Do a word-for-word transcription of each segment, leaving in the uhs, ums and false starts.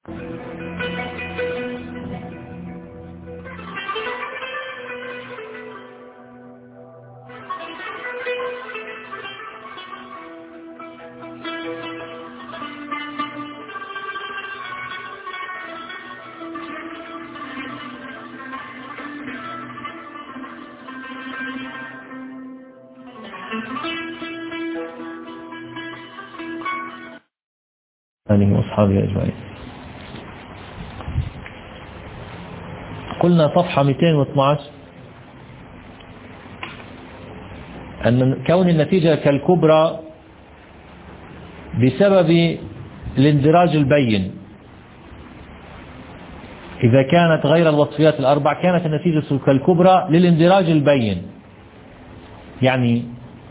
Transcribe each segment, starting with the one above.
آله وأصحابه أجمعين. قلنا صفحة مئتين واثني عشر أن كون النتيجة كالكبرى بسبب الاندراج البين. إذا كانت غير الوصفيات الأربع كانت النتيجة كالكبرى للاندراج البين. يعني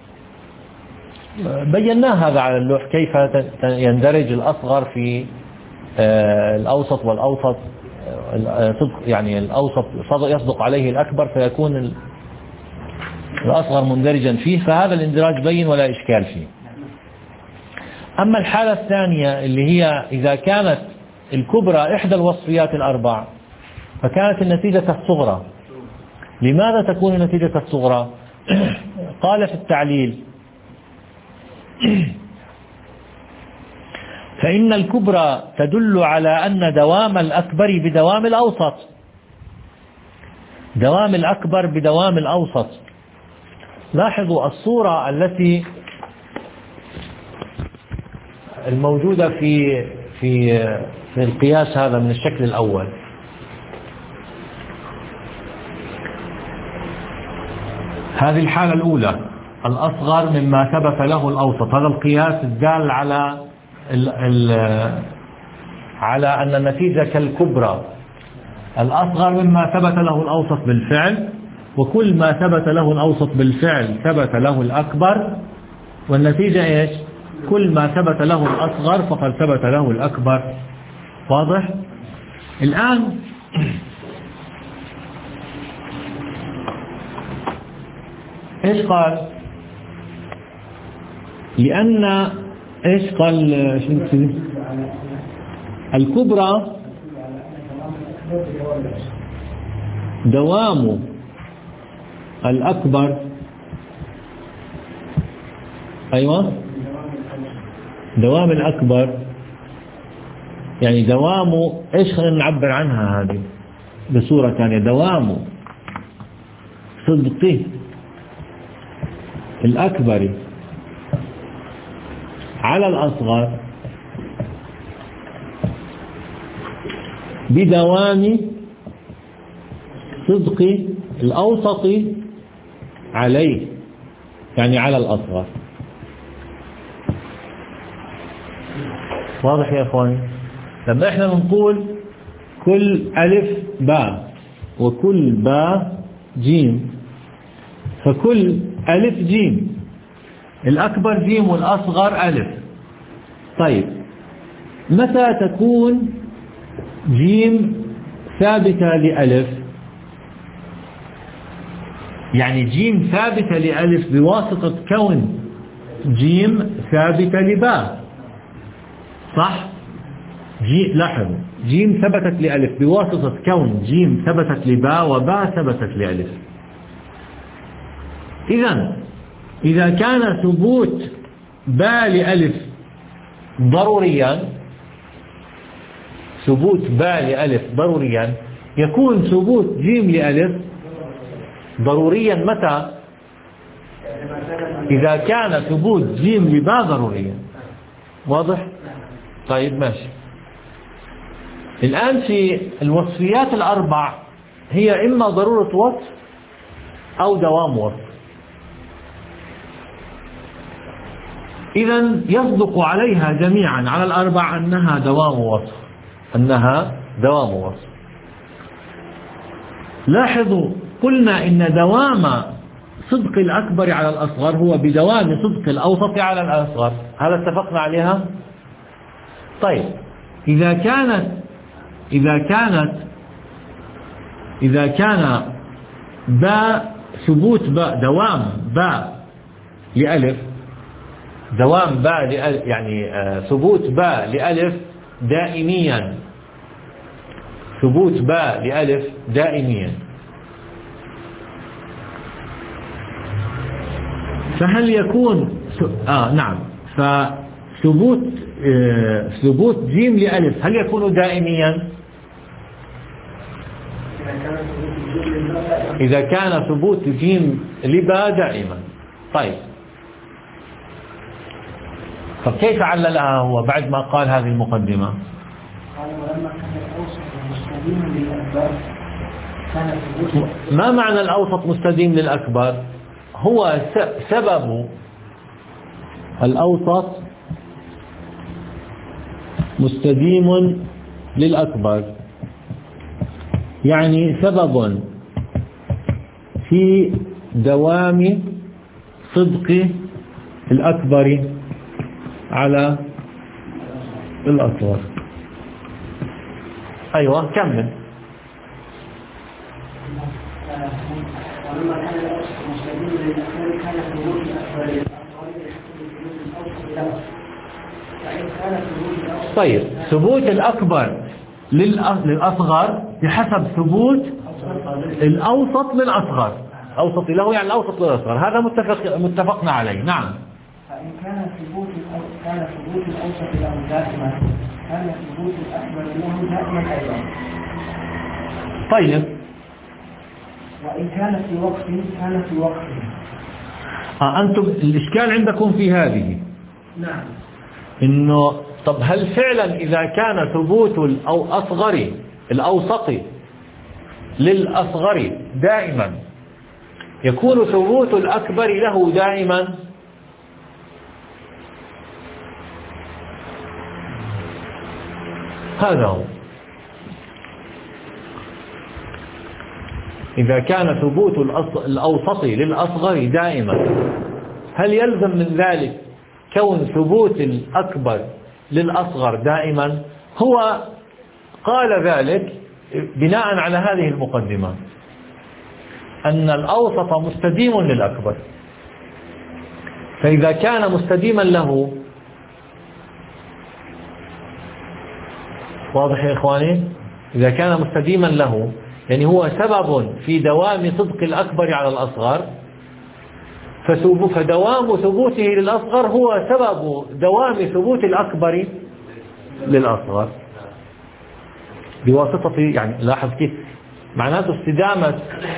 بيناه هذا على اللوح كيف يندرج الأصغر في الأوسط والأوسط، يعني الأوسط يصدق عليه الأكبر فيكون الأصغر مندرجا فيه، فهذا الاندراج بين ولا إشكال فيه. أما الحالة الثانية اللي هي إذا كانت الكبرى إحدى الوصفيات الأربع فكانت النتيجة كالصغرى. لماذا تكون النتيجة كالصغرى؟ قال في التعليل: فإن الكبرى تدل على أن دوام الأكبر بدوام الأوسط، دوام الأكبر بدوام الأوسط. لاحظوا الصورة التي الموجودة في في في القياس هذا من الشكل الأول. هذه الحالة الأولى، الأصغر مما ثبت له الأوسط. هذا القياس الدال على ال ال على أن النتيجة كالكبرى، الأصغر مما ثبت له الأوسط بالفعل، وكل ما ثبت له الأوسط بالفعل ثبت له الأكبر، والنتيجة إيش؟ كل ما ثبت له الأصغر فقد ثبت له الأكبر. واضح؟ الآن إيش قال؟ لأن إيش قال الكبرى دوام الأكبر. أيوة، دوام الأكبر يعني دوام إيش، خلينا نعبر عنها هذه بصورة ثانية. دوام صدقه الأكبر على الأصغر بدوام صدق الأوسط عليه، يعني على الأصغر. واضح يا أخواني؟ لما احنا نقول كل ألف باء وكل باء جيم، فكل ألف جيم، الأكبر جيم والأصغر ألف. طيب متى تكون جيم ثابتة لألف؟ يعني جيم ثابتة لألف بواسطة كون جيم ثابتة لباء، صح؟ جي لاحظوا، جيم ثبتت لألف بواسطة كون جيم ثبتت لباء وباء ثبتت لألف. إذن إذا كان ثبوت باء لألف ضروريا، ثبوت باء لألف ضروريا، يكون ثبوت جيم لألف ضروريا متى؟ إذا كان ثبوت جيم لباء ضروريا. واضح؟ طيب ماشي. الآن في الوصفيات الأربع هي إما ضرورة وصف أو دوام وصف. إذن يصدق عليها جميعا على الأربع أنها دوام وصف، أنها دوام وصف. لاحظوا قلنا إن دوام صدق الأكبر على الأصغر هو بدوام صدق الأوسط على الأصغر، هذا اتفقنا عليها. طيب إذا كانت إذا كانت إذا كان باء ثبوت باء دوام باء لألف، دوام باء لألف يعني ثبوت باء لألف دائميا ثبوت باء لألف دائميا، فهل يكون آه نعم فثبوت آه ثبوت جيم لألف هل يكون دائميا؟ إذا كان ثبوت جيم لباء دائما. طيب، طب كيف عللها هو بعد ما قال هذه المقدمة؟ قال ولما كان الأوسط مستديما للأكبر كان ثبوت. ما معنى الأوسط مستديم للأكبر؟ هو سبب الأوسط مستديم للأكبر، يعني سبب في دوام صدق الأكبر على الأصغر. أيوة كمل. ولما كان الأوسط مستديما للأكبر كان ثبوت الأكبر. طيب، ثبوت الأكبر للأصغر بحسب ثبوت الأوسط للأصغر. أوسط له يعني الأوسط للأصغر، هذا متفق متفقنا عليه. نعم. فإن كان ثبوت كان ثبوت الأوسط له دائما كان ثبوت الأكبر له دائما أيضا. طيب، وإن كان في وقت كان في وقت. آه أنتم الإشكال عندكم في هذه. نعم. إنه طب هل فعلا إذا كان ثبوت الأصغر الأوسط للأصغر دائما يكون ثبوت الأكبر له دائما؟ هذا هو. إذا كان ثبوت الأوسط للأصغر دائما هل يلزم من ذلك كون ثبوت الأكبر للأصغر دائما؟ هو قال ذلك بناء على هذه المقدمة أن الأوسط مستديم للأكبر، فإذا كان مستديما له، واضح يا إخواني؟ إذا كان مستديما له يعني هو سبب في دوام صدق الأكبر على الأصغر، فدوام ثبوته للأصغر هو سبب دوام ثبوت الأكبر للأصغر بواسطة، يعني لاحظ كيف معناته استدامة.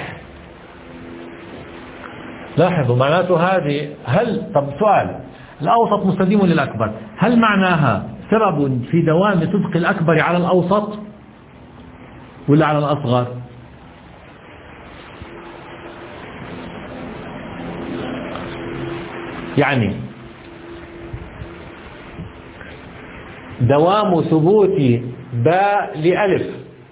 لاحظوا معناته هذه. هل طب سؤال، الأوسط مستديم للأكبر، هل معناها سبب في دوام صدق الأكبر على الأوسط ولا على الأصغر؟ يعني دوام ثبوت باء لألف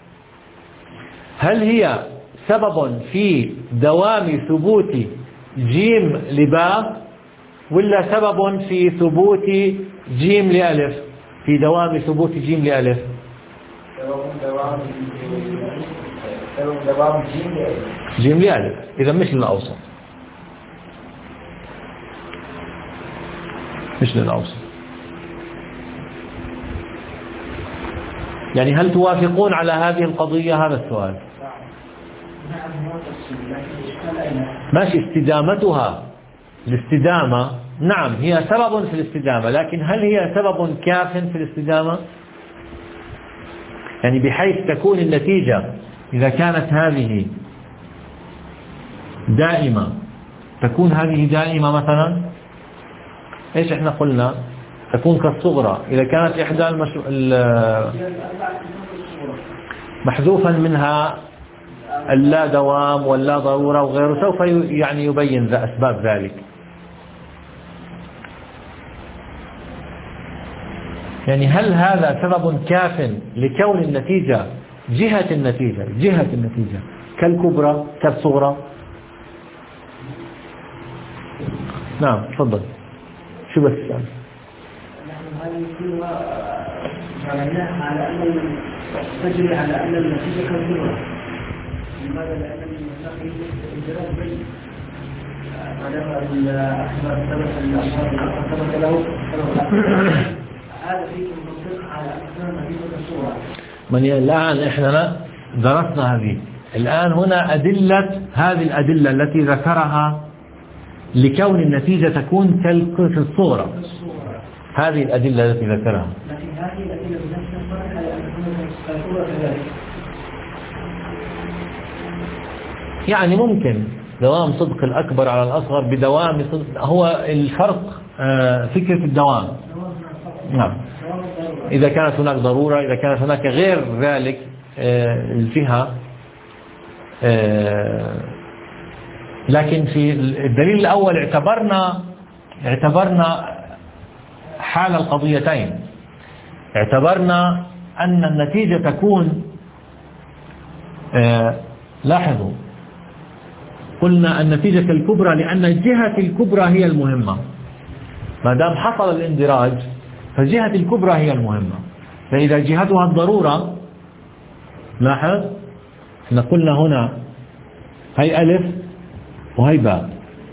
هل هي سبب في دوام ثبوت جيم لباء ولا سبب في ثبوت جيم لألف في دوام ثبوت جيم لألف؟ دوام جيم لألف. جيم لألف إذا مش للأوسط، مش للأوسط. يعني هل توافقون على هذه القضية؟ هذا السؤال. ماشي، استدامتها الاستدامة نعم هي سبب في الاستدامة، لكن هل هي سبب كاف في الاستدامة؟ يعني بحيث تكون النتيجة إذا كانت هذه دائمة تكون هذه دائمة مثلا. ايش احنا قلنا؟ تكون كالصغرى إذا كانت إحدى المش... محذوفا منها اللا دوام واللا ضرورة وغيره، سوف يعني يبين ذا أسباب ذلك. يعني هل هذا سبب كاف لكون النتيجة جهة النتيجة جهة النتيجة كالكبرى كالصغرى؟ نعم تفضل. شو بس السؤال؟ نحن هذه كلها جعلناها على أن تجري على أن النتيجة كالكبرى. لماذا؟ لأن النقل الانجراف بين معناها الأحمر ثبت الأحمر الأحمر ثبت له هذا فيكم منطق على أن النتيجة كالصورة. من الآن إحنا درسنا هذه، الآن هنا أدلة، هذه الأدلة التي ذكرها لكون النتيجة تكون كالقصة الصغرى، هذه الأدلة التي ذكرها. لكن هذه الأدلة بنفسها صالحة لأن تكون كذلك. يعني ممكن دوام صدق الأكبر على الأصغر بدوام صدق، هو الفرق فكرة الدوام. نعم. إذا كانت هناك ضرورة، إذا كانت هناك غير ذلك الجهة. لكن في الدليل الأول اعتبرنا اعتبرنا حال القضيتين، اعتبرنا أن النتيجة تكون، لاحظوا قلنا النتيجة الكبرى لأن الجهة الكبرى هي المهمة، ما دام حصل الاندراج فالجهة الكبرى هي المهمة. فإذا جهتها الضرورة، لاحظ احنا قلنا هنا هي ألف وهي باء،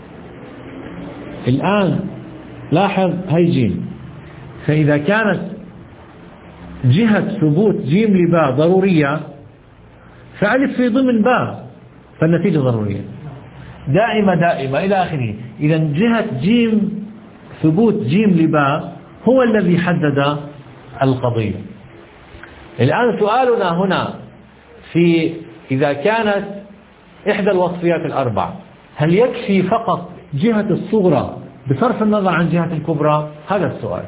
الآن لاحظ هي جيم، فإذا كانت جهة ثبوت جيم لباء ضرورية فألف في ضمن باء فالنتيجة ضرورية دائمة دائمة إلى آخره. إذا جهة جيم ثبوت جيم لباء هو الذي حدد القضية. الآن سؤالنا هنا في إذا كانت إحدى الوصفيات الأربع، هل يكفي فقط جهة الصغرى بصرف النظر عن جهة الكبرى؟ هذا السؤال.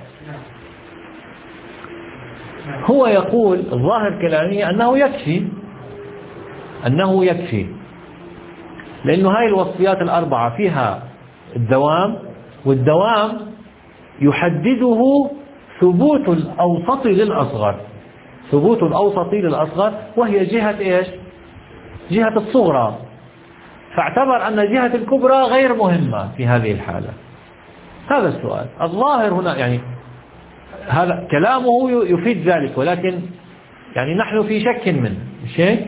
هو يقول الظاهر كلامي أنه يكفي، أنه يكفي لأنه هاي الوصفيات الأربعة فيها الدوام، والدوام يحدده ثبوت الأوسط للأصغر، ثبوت الأوسط للأصغر وهي جهة إيش؟ جهة الصغرى، فاعتبر أن جهة الكبرى غير مهمة في هذه الحالة. هذا السؤال الظاهر هنا، يعني هذا كلامه يفيد ذلك، ولكن يعني نحن في شك منه، مش هيك؟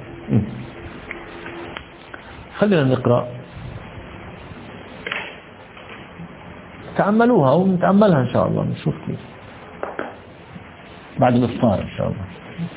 خلينا نقرأ، تأملوها ونتأملها إن شاء الله، نشوف كيف بعد الإفطار إن شاء الله.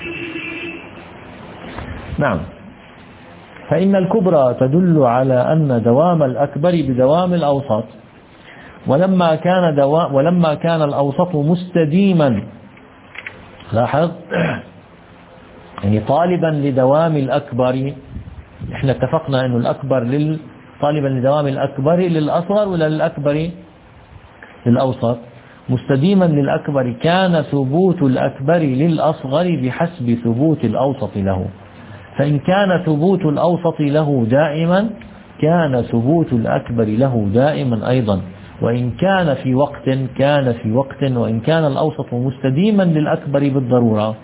نعم. فإن الكبرى تدل على أن دوام الأكبر بدوام الأوسط، ولما كان دوام ولما كان الأوسط مستديما، لاحظ يعني طالبا لدوام الأكبر، احنا اتفقنا أنه الأكبر لل طالبا لدوام الأكبر للأصغر ولا للأكبر للأوسط؟ مستديما للأكبر كان ثبوت الأكبر للأصغر بحسب ثبوت الأوسط له، فإن كان ثبوت الأوسط له دائما كان ثبوت الأكبر له دائما أيضا، وإن كان في وقت كان في وقت، وإن كان الأوسط مستديما للأكبر بالضرورة،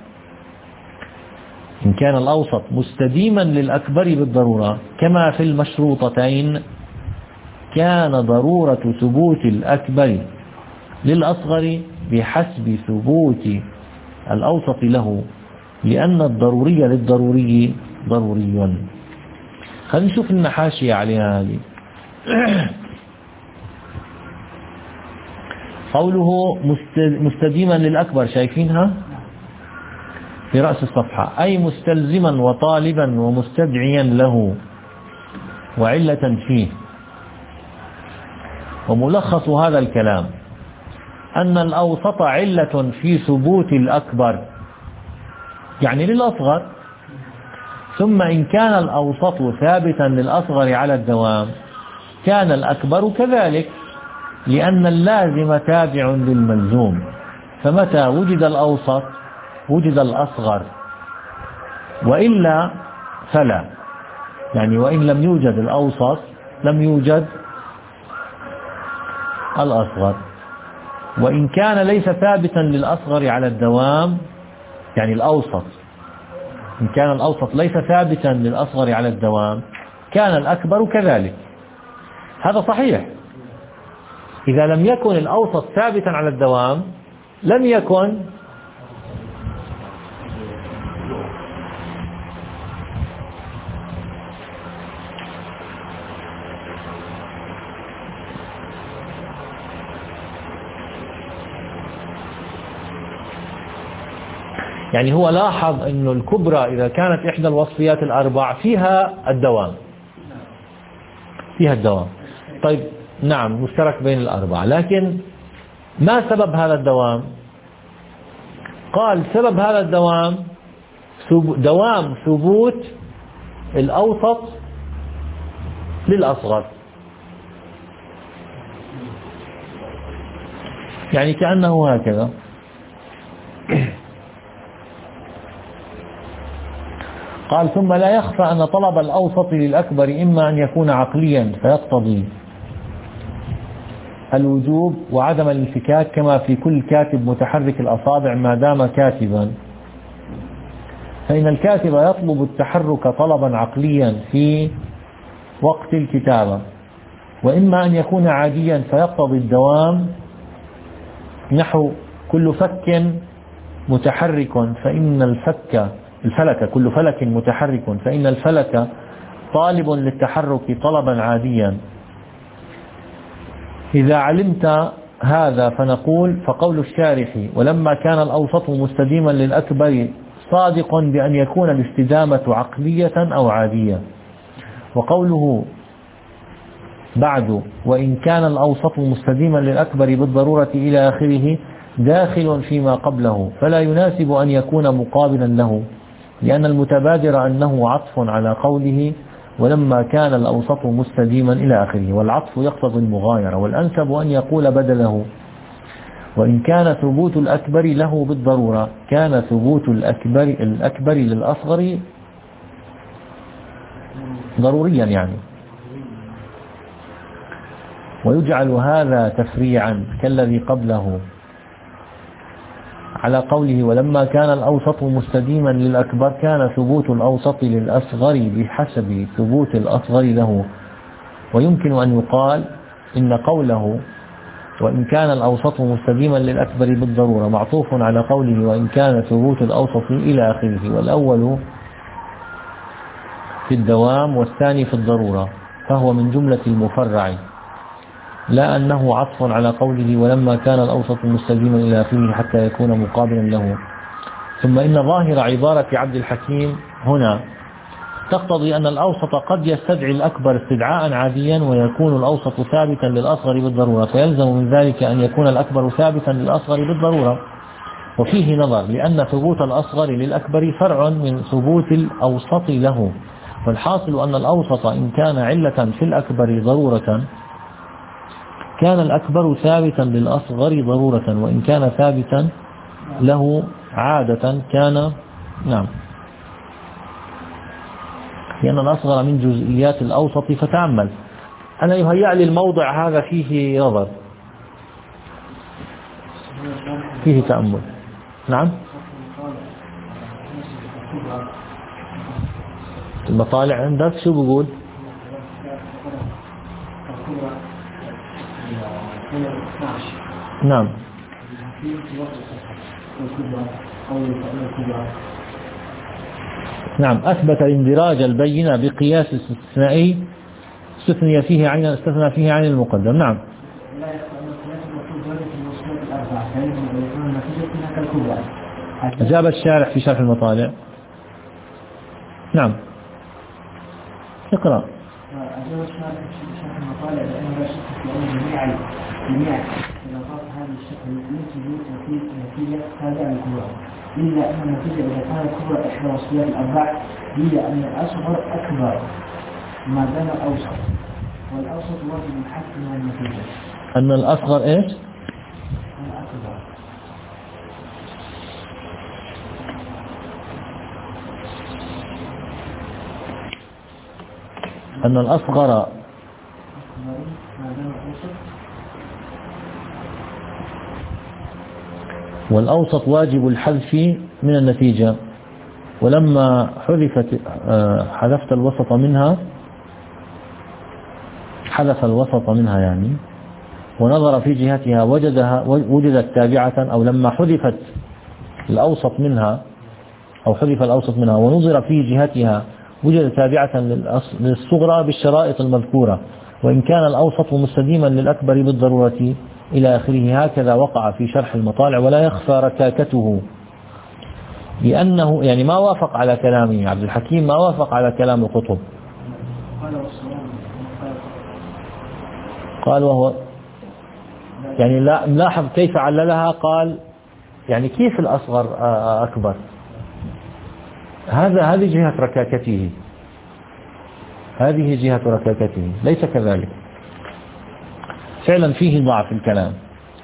إن كان الأوسط مستديما للأكبر بالضرورة كما في المشروطتين كان ضرورة ثبوت الأكبر للأصغر بحسب ثبوت الأوسط له، لأن الضروري للضروري ضروري. خلينا نشوف لنا حاشية عليها هذه. قوله مستديما للأكبر، شايفينها في رأس الصفحة، أي مستلزما وطالبا ومستدعيا له وعلة فيه. وملخص هذا الكلام أن الأوسط علة في ثبوت الأكبر يعني للأصغر، ثم إن كان الأوسط ثابتا للأصغر على الدوام كان الأكبر كذلك، لأن اللازم تابع للملزوم، فمتى وجد الأوسط وجد الأصغر، وإلا فلا، يعني وإن لم يوجد الأوسط لم يوجد الأصغر. وإن كان ليس ثابتا للأصغر على الدوام، يعني الأوسط إن كان الأوسط ليس ثابتا للأصغر على الدوام كان الأكبر كذلك. هذا صحيح، إذا لم يكن الأوسط ثابتا على الدوام لم يكن يعني هو لاحظ أنه الكبرى إذا كانت إحدى الوصفيات الأربع فيها الدوام فيها الدوام طيب نعم مشترك بين الأربعة، لكن ما سبب هذا الدوام؟ قال سبب هذا الدوام دوام ثبوت الأوسط للأصغر، يعني كأنه هكذا. قال ثم لا يخفى أن طلب الأوسط للأكبر إما أن يكون عقليا فيقتضي الوجوب وعدم الانفكاك كما في كل كاتب متحرك الأصابع ما دام كاتبا، فإن الكاتب يطلب التحرك طلبا عقليا في وقت الكتابة، وإما أن يكون عاديا فيقتضي الدوام نحو كل فك متحرك فإن الفك الفلك كل فلك متحرك فإن الفلك طالب للتحرك طلبا عاديا. إذا علمت هذا فنقول فقول الشارح ولما كان الأوسط مستديما للأكبر صادق بأن يكون الاستدامة عقلية أو عادية، وقوله بعد وإن كان الأوسط مستديما للأكبر بالضرورة إلى آخره داخل فيما قبله، فلا يناسب أن يكون مقابلا له، لأن المتبادر أنه عطف على قوله ولما كان الأوسط مستديما إلى آخره، والعطف يقتضي المغايرة، والأنسب أن يقول بدله وإن كان ثبوت الأكبر له بالضرورة كان ثبوت الأكبر الأكبر للأصغر ضروريا يعني، ويجعل هذا تفريعا كالذي قبله على قوله ولما كان الأوسط مستديما للأكبر كان ثبوت الأوسط للأصغر بحسب ثبوت الأصغر له. ويمكن أن يقال إن قوله وإن كان الأوسط مستديما للأكبر بالضرورة معطوف على قوله وإن كان ثبوت الأوسط إلى آخره، والأول في الدوام والثاني في الضرورة، فهو من جملة المفرع، لا أنه عطف على قوله ولما كان الأوسط مستديما إلى آخره حتى يكون مقابلا له. ثم إن ظاهر عبارة عبد الحكيم هنا تقتضي أن الأوسط قد يستدعي الأكبر استدعاء عاديا ويكون الأوسط ثابتا للأصغر بالضرورة، فيلزم من ذلك أن يكون الأكبر ثابتا للأصغر بالضرورة. وفيه نظر، لأن ثبوت الأصغر للأكبر فرع من ثبوت الأوسط له، فالحاصل أن الأوسط إن كان علة في الأكبر ضرورة كان الأكبر ثابتا للأصغر ضرورة، وإن كان ثابتا له عادة كان نعم، لأن الأصغر من جزئيات الأوسط. فتأمل، أنا يهيأ لي الموضع هذا فيه نظر، فيه تأمل. نعم، المطالع عندك شو بقول؟ نعم نعم أثبت اندراج البينة بقياس استثنائي استثني فيه عين استثنى فيه عين المقدم. نعم أجاب الشارح في شرح المطالع. نعم اقرأ. أجاب الشارح في شرح المطالع بأنه لا شك في أن جميع جميع علاقات هذا الشكل ينتج نتيجة تابعة للكبرى، إلا أن النتيجة إذا كانت كبرى إحدى وصفيات الأربع هي أن الأصغر أكبر ما دام أوسط، والأوسط واجب الحق من النتيجة. أن الأصغر إيش؟ الأكبر. أن الأصغر والأوسط واجب الحذف من النتيجة، ولما حذفت حذفت الوسط منها حذف الوسط منها يعني ونظر في جهتها وجدها وجدت تابعة، أو لما حذفت الأوسط منها أو حذف الأوسط منها ونظر في جهتها وجد تابعة للصغرى بالشرائط المذكورة، وإن كان الأوسط مستديما للأكبر بالضرورة إلى آخره. هكذا وقع في شرح المطالع ولا يخفى ركاكته. لأنه يعني ما وافق على كلامه عبد الحكيم، ما وافق على كلام القطب. قال وهو يعني لا ملاحظ كيف عللها، قال يعني كيف الأصغر أكبر؟ هذا هذه جهة ركاكته، هذه جهة ركاكته، ليس كذلك. فعلا فيه ضعف الكلام.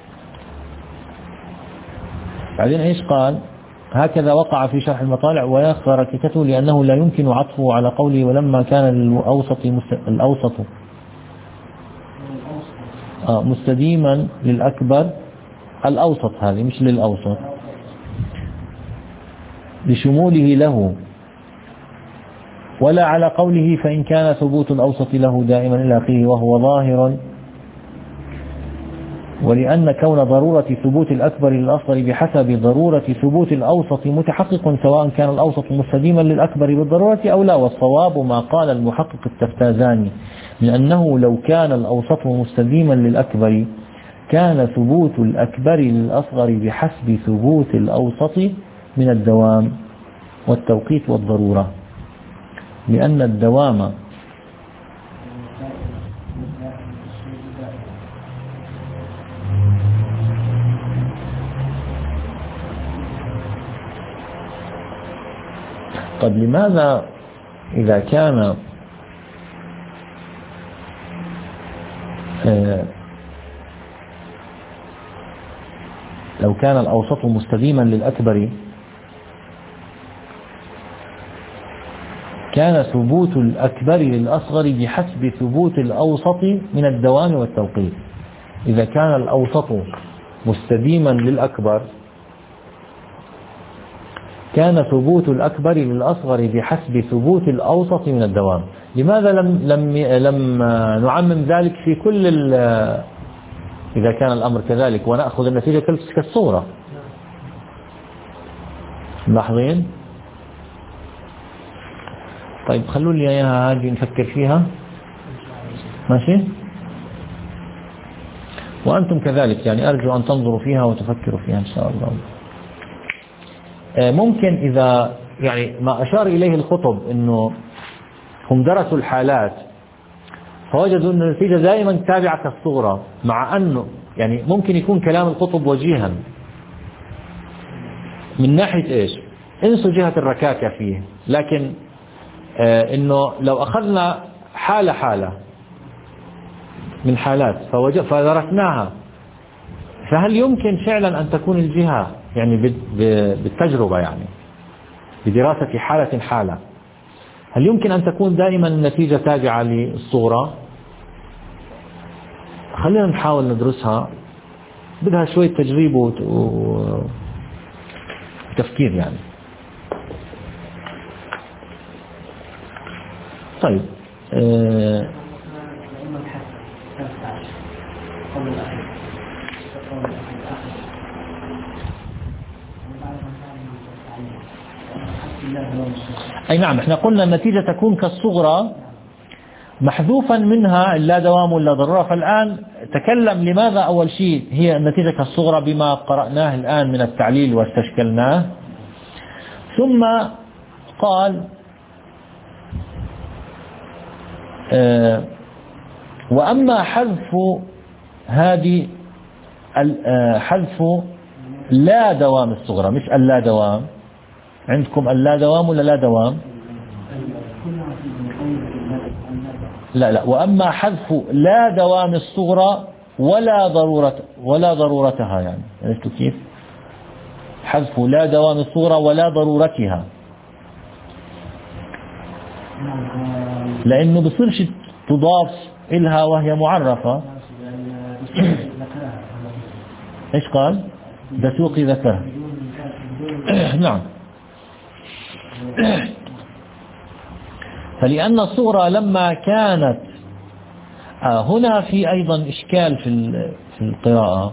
بعدين ايش قال؟ هكذا وقع في شرح المطالع ويخفى ركاكته لأنه لا يمكن عطفه على قوله ولما كان الأوسط الأوسط آه مستديما للأكبر. الأوسط هذه مش للأوسط، لشموله له، ولا على قوله فإن كان ثبوت الأوسط له دائما إلى آخره وهو ظاهر، ولأن كون ضرورة ثبوت الأكبر للأصغر بحسب ضرورة ثبوت الأوسط متحقق سواء كان الأوسط مستديما للأكبر بالضرورة أو لا. والصواب ما قال المحقق التفتازاني من أنه لو كان الأوسط مستديما للأكبر كان ثبوت الأكبر للأصغر بحسب ثبوت الأوسط من الدوام والتوقيت والضرورة، لأن الدوام قد لماذا إذا كان آه لو كان الأوسط مستديما للأكبر كان ثبوت الأكبر للأصغر بحسب ثبوت الأوسط من الدوام والتوقيت. إذا كان الأوسط مستديما للأكبر كان ثبوت الأكبر للأصغر بحسب ثبوت الأوسط من الدوام. لماذا لم لم لم نعمم ذلك في كل إذا كان الأمر كذلك ونأخذ النتيجة كالصورة؟ ملاحظين؟ طيب خلوا لي اياها هذه نفكر فيها، ماشي؟ وأنتم كذلك، يعني أرجو أن تنظروا فيها وتفكروا فيها إن شاء الله. ممكن إذا يعني ما أشار إليه الخطب إنه هم درسوا الحالات فوجدوا أن النتيجة دائما تابعة كالصغرى، مع أنه يعني ممكن يكون كلام الخطب وجيها من ناحية إيش؟ انسوا جهة الركاكة فيه، لكن آه إنه لو أخذنا حالة حالة من حالات فدرسناها، فهل يمكن فعلا أن تكون الجهة يعني بالتجربة، يعني بدراسة حالة حالة، هل يمكن أن تكون دائما النتيجة تابعة للصورة؟ خلينا نحاول ندرسها، بدها شوية تجريب وتفكير يعني. طيب آه أي نعم، احنا قلنا النتيجة تكون كالصغرى محذوفا منها اللا دوام ولا ضرورة. فالآن تكلم لماذا أول شيء هي النتيجة كالصغرى بما قرأناه الآن من التعليل واستشكلناه، ثم قال آه وأما حذف هذه حذف لا دوام الصغرى، مش اللا دوام. عندكم اللا دوام ولا لا دوام؟ لا لا، وأما حذف لا دوام الصغرى ولا ضرورة ولا ضرورتها، يعني عرفتوا كيف؟ حذف لا دوام الصغرى ولا ضرورتها، لأنه بصيرش تضاف إلها وهي معرفة. إيش قال؟ دسوقي ذكر. نعم. فلأن الصغرى لما كانت آه هنا في أيضا إشكال في في القراءة،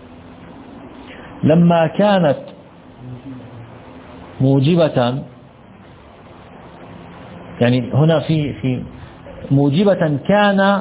لما كانت موجبة، يعني هنا في في موجبة كان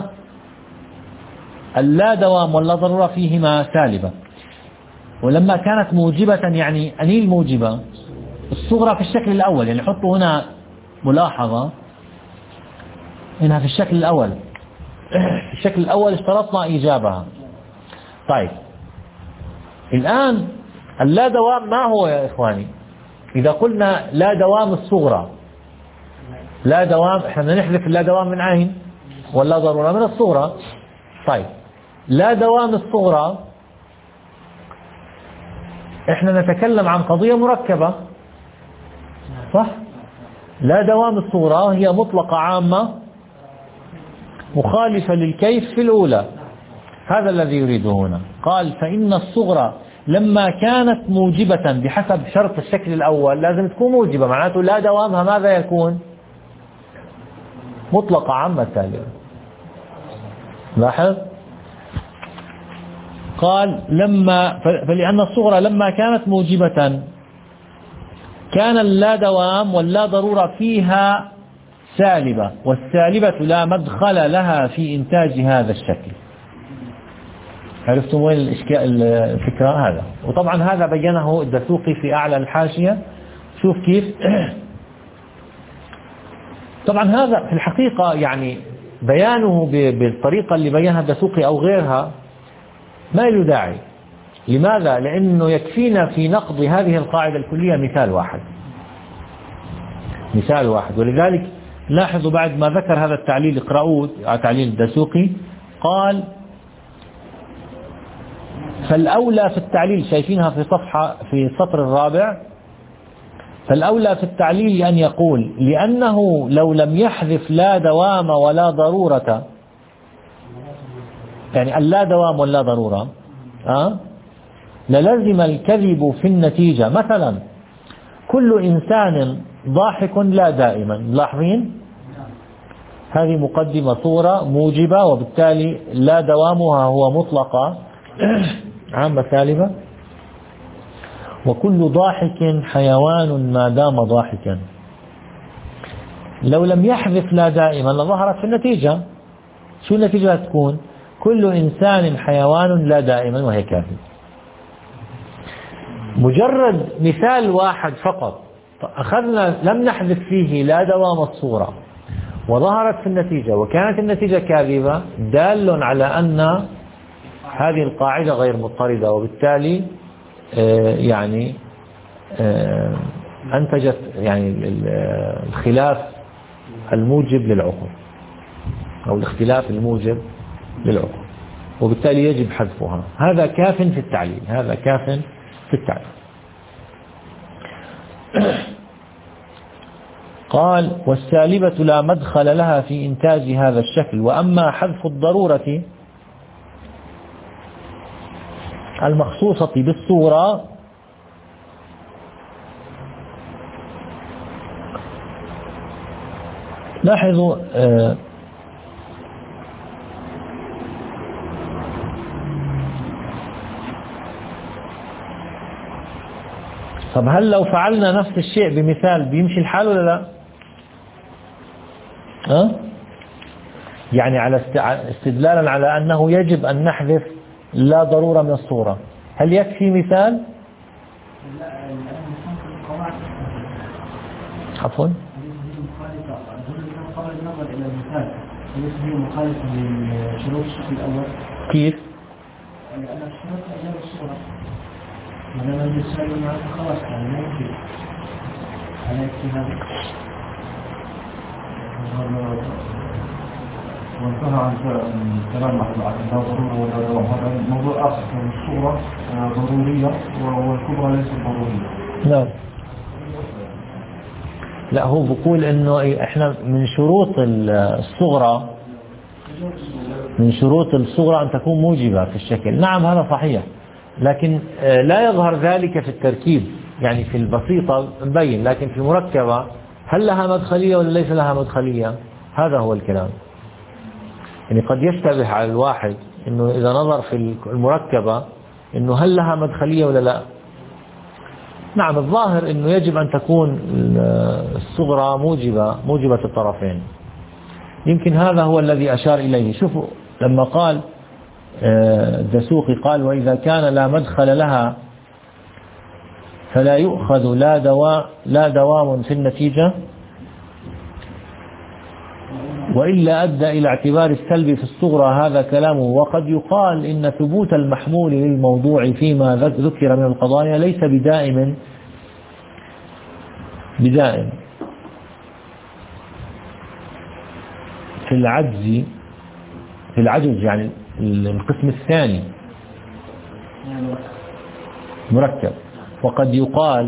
اللا دوام ولا ضرورة فيهما سالبة، ولما كانت موجبة يعني أني الموجبة الصغرى في الشكل الأول، يعني حطوا هنا ملاحظة هنا في الشكل الأول. في الشكل الأول اشترطنا إيجابها. طيب الآن اللا دوام ما هو يا إخواني؟ إذا قلنا لا دوام الصغرى، لا دوام، احنا بدنا نحذف اللا دوام من عين ولا ضرورة من الصغرى. طيب لا دوام الصغرى احنا نتكلم عن قضية مركبة، صح؟ لا دوام الصغرى هي مطلقة عامة مخالفة للكيف في الأولى، هذا الذي يريده هنا. قال فإن الصغرى لما كانت موجبة بحسب شرط الشكل الأول لازم تكون موجبة، معناته لا دوامها ماذا يكون؟ مطلقة عامة سالبة. لاحظ قال لما فلأن الصغرى لما كانت موجبة كان اللا دوام واللا ضرورة فيها سالبة، والسالبة لا مدخل لها في إنتاج هذا الشكل. عرفتم وين الإشكال الفكرة هذا؟ وطبعا هذا بينه الدسوقي في أعلى الحاشية. شوف كيف. طبعا هذا في الحقيقة يعني بيانه بالطريقة اللي بيانها الدسوقي أو غيرها ما له داعي. لماذا؟ لأنه يكفينا في نقض هذه القاعدة الكلية مثال واحد، مثال واحد. ولذلك لاحظوا بعد ما ذكر هذا التعليل، اقرأوه تعليل الدسوقي، قال فالأولى في التعليل، شايفينها في صفحة في السطر الرابع، فالأولى في التعليل أن يقول لأنه لو لم يحذف لا دوام ولا ضرورة، يعني اللا دوام ولا ضرورة أه؟ للزم الكذب في النتيجة. مثلا كل إنسان ضاحك لا دائما، ملاحظين هذه مقدمة صورة موجبة، وبالتالي لا دوامها هو مطلقة عامة سالبة. وكل ضاحك حيوان ما دام ضاحكا. لو لم يحذف لا دائما لظهرت في النتيجة. شو النتيجة هتكون؟ كل إنسان حيوان لا دائما، وهي كافية. مجرد مثال واحد فقط أخذنا لم نحذف فيه لا دوام الصورة وظهرت في النتيجة وكانت النتيجة كاذبة، دال على أن هذه القاعدة غير مضطردة، وبالتالي يعني أنتجت يعني الخلاف الموجب للعقل أو الاختلاف الموجب للعقل، وبالتالي يجب حذفها. هذا كاف في التعليل، هذا كاف في التعليل. قال والسالبة لا مدخل لها في إنتاج هذا الشكل. وأما حذف الضرورة المخصوصة بالصورة لاحظوا آه طب هل لو فعلنا نفس الشيء بمثال بيمشي الحال ولا لا؟ أه؟ يعني على استدلالا على أنه يجب أن نحذف لاضرورة من الصورة، هل يكفي مثال؟ عفوا قبل النظر إلى المثال هي مخالفة لشروط الشكل الأول. كيف؟ لأن الشروط أجاب الصورة، ولما المثال معك خلاص يعني ما يكفي على اجتهاد وانتهى عن كلام أحد لا ضرورة ولا دوام. هذا موضوع آخر. الصورة ضرورية والكبرى ليست ضرورية. لا لا هو بقول انه احنا من شروط الصغرى من شروط الصغرى ان تكون موجبة في الشكل. نعم هذا صحيح، لكن لا يظهر ذلك في التركيب، يعني في البسيطة مبين، لكن في المركبة هل لها مدخلية ولا ليس لها مدخلية؟ هذا هو الكلام. يعني قد يشتبه على الواحد انه اذا نظر في المركبة انه هل لها مدخلية ولا لا. نعم الظاهر انه يجب ان تكون الصغرى موجبة موجبة الطرفين. يمكن هذا هو الذي اشار اليه. شوفوا لما قال الدسوقي قال واذا كان لا مدخل لها فلا يؤخذ لا دواء لا دوام في النتيجة، وإلا أدى إلى اعتبار السلب في الصغرى. هذا كلامه. وقد يقال إن ثبوت المحمول للموضوع فيما ذكر من القضايا ليس بدائم بدائم في العجز في العجز يعني القسم الثاني مركب. وقد يقال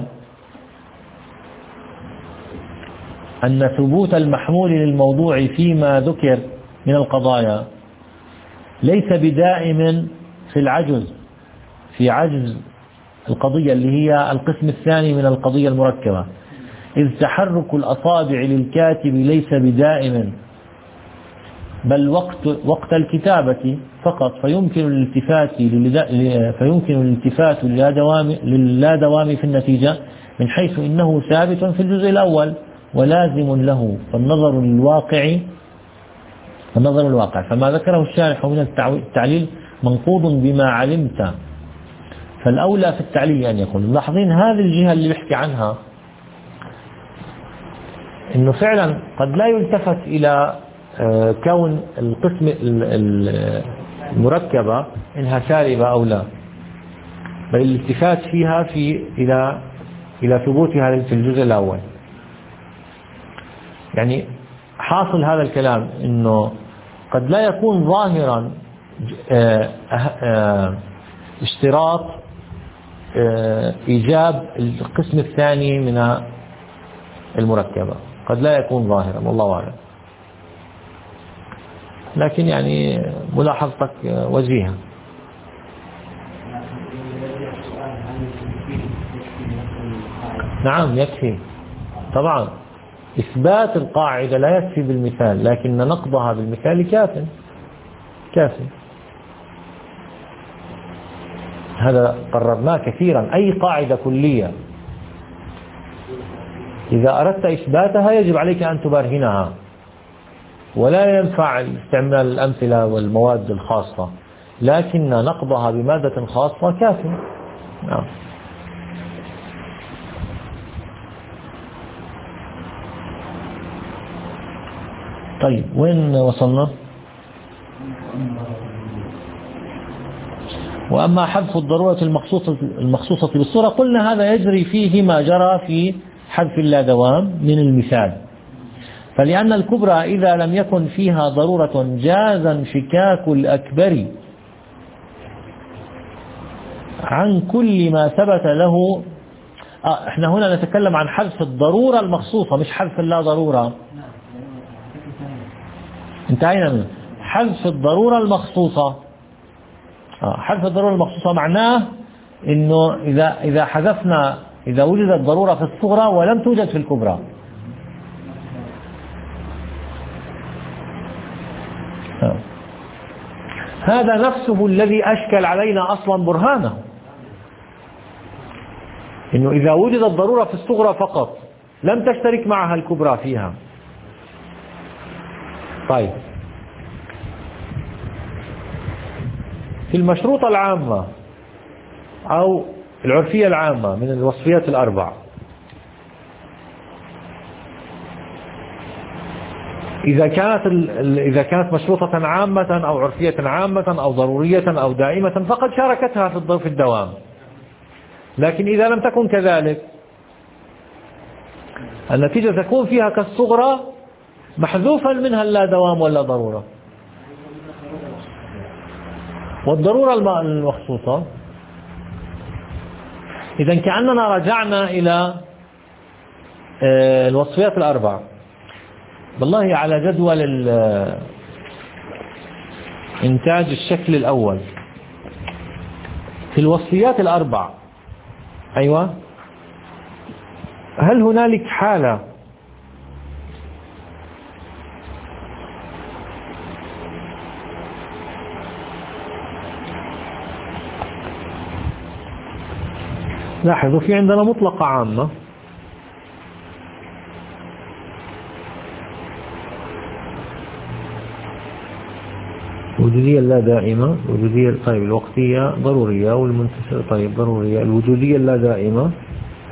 أن ثبوت المحمول للموضوع فيما ذكر من القضايا ليس بدائم في العجز في عجز القضية اللي هي القسم الثاني من القضية المركبة، إذ تحرك الأصابع للكاتب ليس بدائم بل وقت وقت الكتابة فقط، فيمكن الالتفات فيمكن الالتفات للا دوام للا دوام في النتيجة، من حيث إنه ثابت في الجزء الأول ولازم له. فالنظر للواقع النظر للواقع فما ذكره الشارح من التعليل منقوض بما علمت، فالأولى في التعليل أن يقول. ملاحظين هذه الجهة اللي بيحكي عنها إنه فعلا قد لا يلتفت إلى كون القسم المركبة إنها سالبة أو لا، بل الالتفات فيها في إلى إلى ثبوتها في الجزء الأول. يعني حاصل هذا الكلام إنه قد لا يكون ظاهرا اشتراط إيجاب القسم الثاني من المركبة، قد لا يكون ظاهرا والله أعلم، لكن يعني ملاحظتك وجيهة. نعم يكفي طبعا، إثبات القاعدة لا يكفي بالمثال، لكن نقضها بالمثال كاف كاف. هذا قررناه كثيرا. أي قاعدة كلية إذا أردت إثباتها يجب عليك أن تبرهنها، ولا ينفع استعمال الأمثلة والمواد الخاصة، لكن نقضها بمادة خاصة كاف. نعم. طيب وين وصلنا؟ وأما حذف الضرورة المخصوصة المخصوصة بالصورة قلنا هذا يجري فيه ما جرى في حذف اللا دوام من المثال. فلأن الكبرى إذا لم يكن فيها ضرورة جاز انفكاك الأكبر عن كل ما ثبت له. آه احنا هنا نتكلم عن حذف الضرورة المخصوصة مش حذف اللا ضرورة. انتهينا منه. حذف الضرورة المخصوصة. آه حذف الضرورة المخصوصة معناه انه اذا اذا حذفنا اذا وجدت ضرورة في الصغرى ولم توجد في الكبرى. آه. هذا نفسه الذي اشكل علينا اصلا برهانه، انه اذا وجدت ضرورة في الصغرى فقط لم تشترك معها الكبرى فيها. طيب في المشروطة العامة أو العرفية العامة من الوصفيات الأربع، إذا كانت إذا كانت مشروطة عامة أو عرفية عامة أو ضرورية أو دائمة فقد شاركتها في الدوام. لكن إذا لم تكن كذلك النتيجة تكون فيها كالصغرى محذوفا منها لا دوام ولا ضرورة. والضرورة المخصوصة إذا كأننا رجعنا إلى الوصفيات الأربع. والله على جدول إنتاج الشكل الأول في الوصفيات الأربع، أيوة، هل هنالك حالة لاحظوا في عندنا مطلقة عامة الوجودية اللا دائمة، الوجودية طيب الوقتية ضرورية والمنتشرة طيب ضرورية، الوجودية اللا دائمة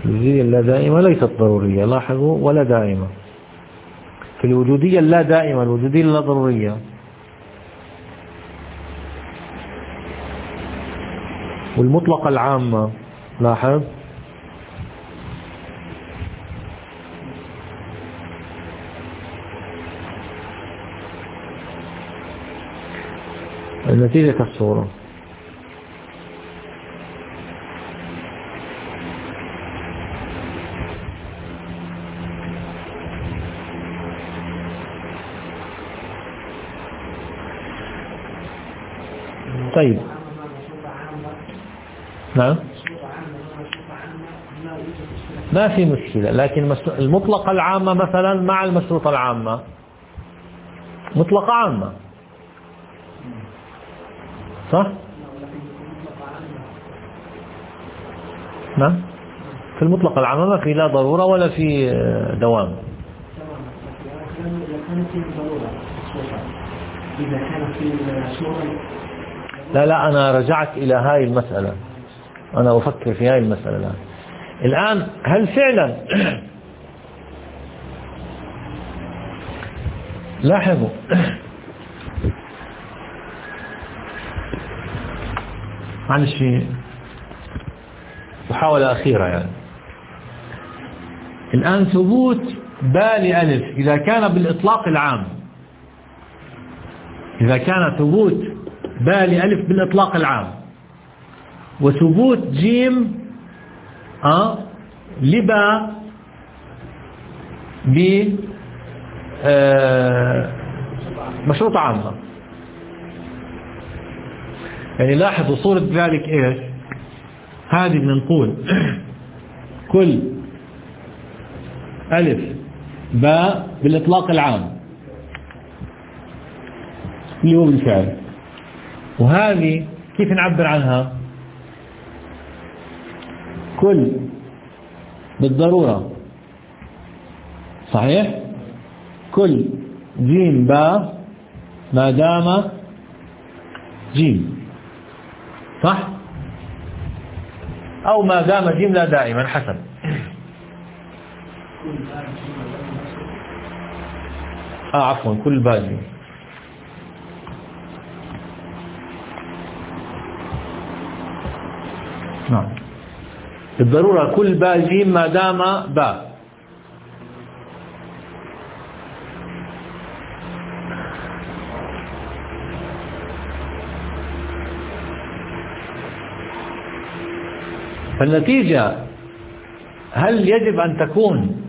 الوجودية اللا دائمة ليست ضرورية، لاحظوا، ولا دائمة. في الوجودية اللا دائمة، الوجودية اللا ضرورية. والمطلقة العامة، لاحظ، النتيجة كالصورة. طيب، نعم، ما في مشكلة، لكن المطلقة العامة مثلا مع المشروطة العامة مطلقة عامة، صح؟ نعم، في المطلقة العامة ما في لا ضرورة ولا في دوام. إذا كان في صورة، لا لا، أنا رجعت إلى هاي المسألة، أنا أفكر في هاي المسألة الآن. الآن هل فعلا لاحظوا معلش محاولة أخيرة يعني. الآن ثبوت باء لألف إذا كان بالإطلاق العام، إذا كان ثبوت باء لألف بالإطلاق العام، وثبوت جيم أه لباء ب آه مشروط عامة. يعني لاحظوا صورة ذلك إيش؟ هذه بنقول كل ألف باء بالإطلاق العام اللي هو بالفعل، وهذه كيف نعبر عنها؟ كل بالضرورة، صحيح؟ كل جيم باء ما دام جيم، صح؟ أو ما دام جيم لا دائما، حسب. آه عفوا، كل باء جيم. نعم، بالضرورة كل باء جيم ما دام باء. فالنتيجة هل يجب أن تكون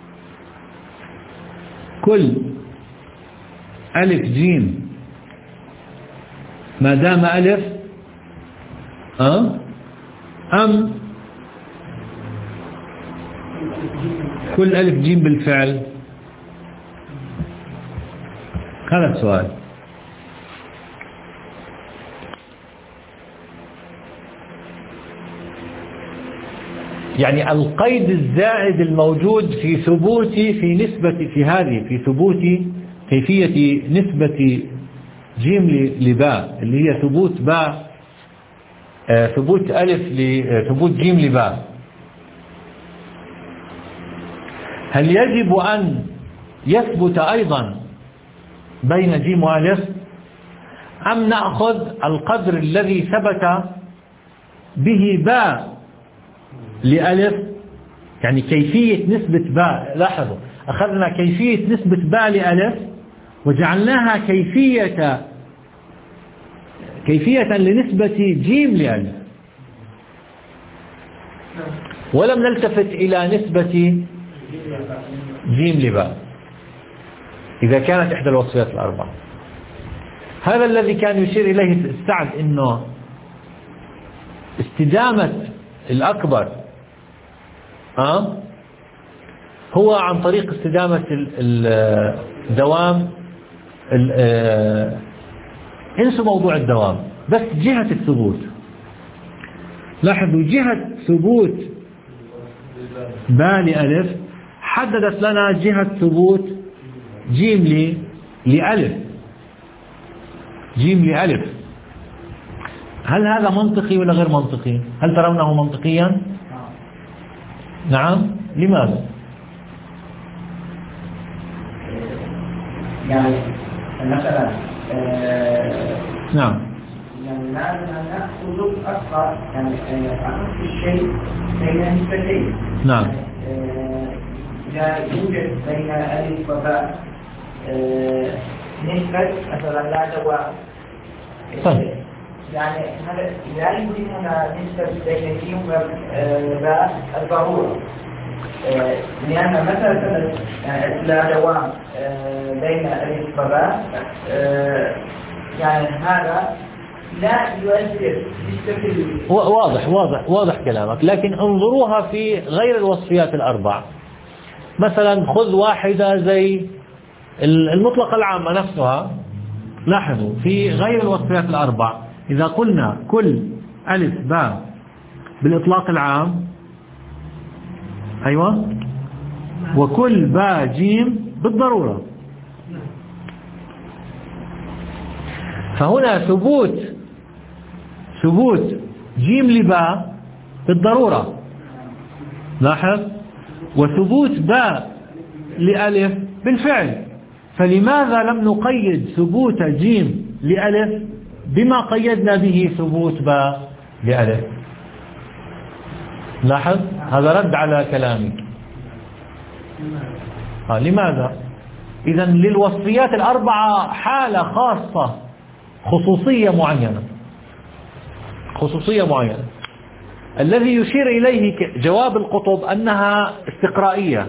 كل ألف جيم ما دام ألف أه؟ أم كل ألف جيم بالفعل؟ هذا السؤال. يعني القيد الزائد الموجود في ثبوتي في نسبة في هذه في ثبوتي كيفية نسبة جيم لباء اللي هي ثبوت باء آه ثبوت ألف لثبوت جيم لباء، هل يجب أن يثبت أيضا بين جيم وألف، أم نأخذ القدر الذي ثبت به باء لألف؟ يعني كيفية نسبة باء، لاحظوا أخذنا كيفية نسبة باء لألف وجعلناها كيفية كيفية لنسبة جيم لألف، ولم نلتفت إلى نسبة جيم لباء إذا كانت إحدى الوصفيات الأربعة. هذا الذي كان يشير إليه سعد، إنه استدامة الأكبر أه؟ هو عن طريق استدامة الدوام. انسوا موضوع الدوام، بس جهة الثبوت. لاحظوا جهة ثبوت باء لألف حددت لنا جهة ثبوت جيم لألف، جيم لألف. هل هذا منطقي ولا غير منطقي؟ هل ترونه منطقيا؟ نعم، لماذا؟ يعني مثلا آه نعم، يعني لازم نأخذ الأصغر، يعني أخذ الشيء بين نسبتين. نعم. إذا يوجد بين ألف وباء نسبة مثلا لا دواء، يعني هذا لا يمكن هنا نسبة بين جيم وباء الضرورة، لأن مثلا لا دواء بين ألف وباء يعني هذا لا يؤثر بشكل واضح واضح واضح كلامك، لكن انظروها في غير الوصفيات الأربع. مثلا خذ واحدة زي المطلقة العامة نفسها، لاحظوا في غير الوصفيات الأربع إذا قلنا كل ألف باء بالإطلاق العام، أيوة، وكل باء جيم بالضرورة، فهنا ثبوت ثبوت جيم لباء بالضرورة، لاحظ، وثبوت باء لألف بالفعل. فلماذا لم نقيد ثبوت جيم لألف بما قيدنا به ثبوت باء لألف؟ لاحظ، هذا رد على كلامي. آه لماذا؟ إذا للوصفيات الأربعة حالة خاصة، خصوصية معينة خصوصية معينة الذي يشير إليه جواب القطب أنها استقرائية.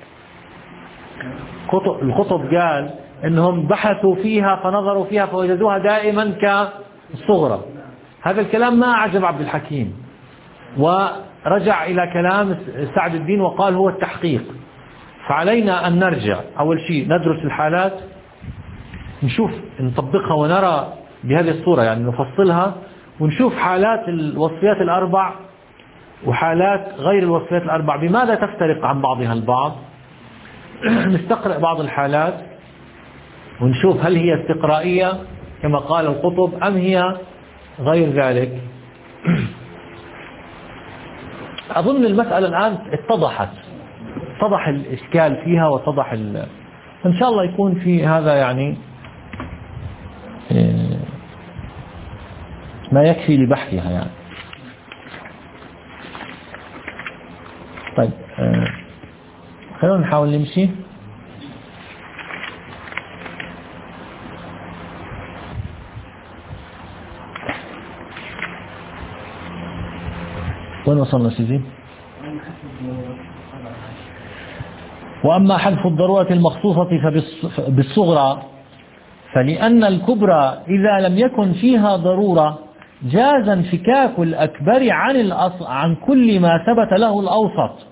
القطب قال أنهم بحثوا فيها فنظروا فيها فوجدوها دائما كالصغرى. هذا الكلام ما أعجب عبد الحكيم، ورجع إلى كلام سعد الدين وقال هو التحقيق. فعلينا أن نرجع أول شيء ندرس الحالات، نشوف نطبقها ونرى بهذه الصورة، يعني نفصلها ونشوف حالات الوصفيات الأربع وحالات غير الوصفيات الأربع بماذا تفترق عن بعضها البعض. نستقرأ بعض الحالات ونشوف هل هي استقرائية كما قال القطب أم هي غير ذلك. أظن المسألة الآن اتضحت، اتضح الإشكال فيها واتضح ال... إن شاء الله يكون في هذا يعني ما يكفي لبحثها يعني. طيب خلونا نحاول نمشي. وين وصلنا سيدي؟ وأما حذف الضرورة المخصوصة فبالصغرى فلأن الكبرى إذا لم يكن فيها ضرورة جاز انفكاك الأكبر عن الأصل عن كل ما ثبت له الأوسط.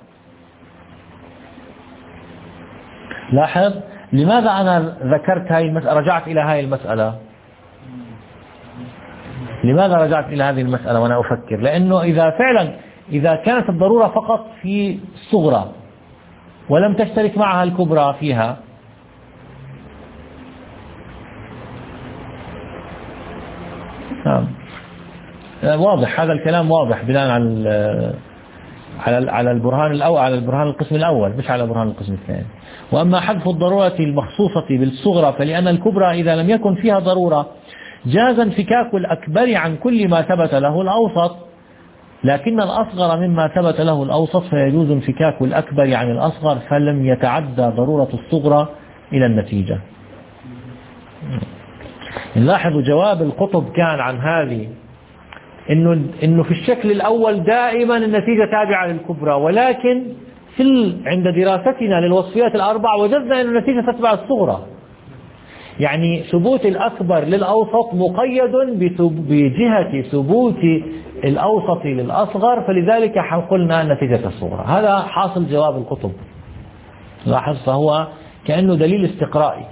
لاحظ لماذا أنا ذكرت هاي المسألة، رجعت إلى هاي المسألة؟ لماذا رجعت إلى هذه المسألة وأنا أفكر؟ لأنه إذا فعلا إذا كانت الضرورة فقط في الصغرى ولم تشترك معها الكبرى فيها، نعم واضح هذا الكلام، واضح بناء على على على البرهان الأول، على البرهان القسم الأول مش على برهان القسم الثاني. وأما حذف الضرورة المخصوصة بالصغرى فلأن الكبرى إذا لم يكن فيها ضرورة جاز انفكاك الأكبر عن كل ما ثبت له الأوسط، لكن الأصغر مما ثبت له الأوسط فيجوز انفكاك الأكبر عن الأصغر فلم يتعدى ضرورة الصغرى إلى النتيجة. نلاحظ جواب القطب كان عن هذه إنه إنه في الشكل الأول دائما النتيجة تابعة للكبرى، ولكن في عند دراستنا للوصفيات الأربع وجدنا أن النتيجة تتبع الصغرى، يعني ثبوت الأكبر للأوسط مقيد بجهة ثبوت الأوسط للأصغر، فلذلك قلنا النتيجة الصغرى. هذا حاصل جواب القطب، لاحظ، فهو كأنه دليل استقرائي.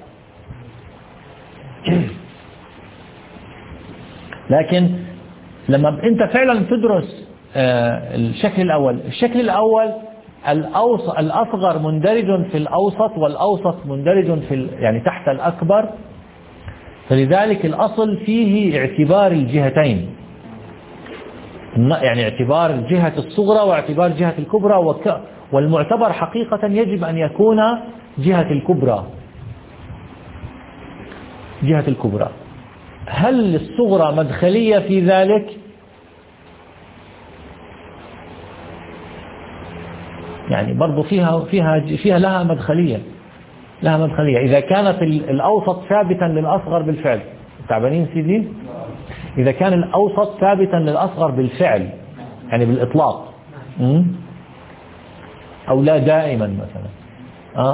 لكن لما أنت فعلا تدرس الشكل الأول، الشكل الأول الأصغر مندرج في الأوسط والأوسط مندرج في يعني تحت الأكبر، فلذلك الأصل فيه اعتبار الجهتين. يعني اعتبار جهة الصغرى واعتبار جهة الكبرى، وك والمعتبر حقيقة يجب أن يكون جهة الكبرى جهة الكبرى. هل الصغرى مدخلية في ذلك؟ يعني برضو فيها فيها فيها لها مدخلية لها مدخلية إذا كانت الأوسط ثابتا للأصغر بالفعل. تعبانين سيدي؟ إذا كان الأوسط ثابتا للأصغر بالفعل يعني بالإطلاق، أو لا دائما مثلا أه؟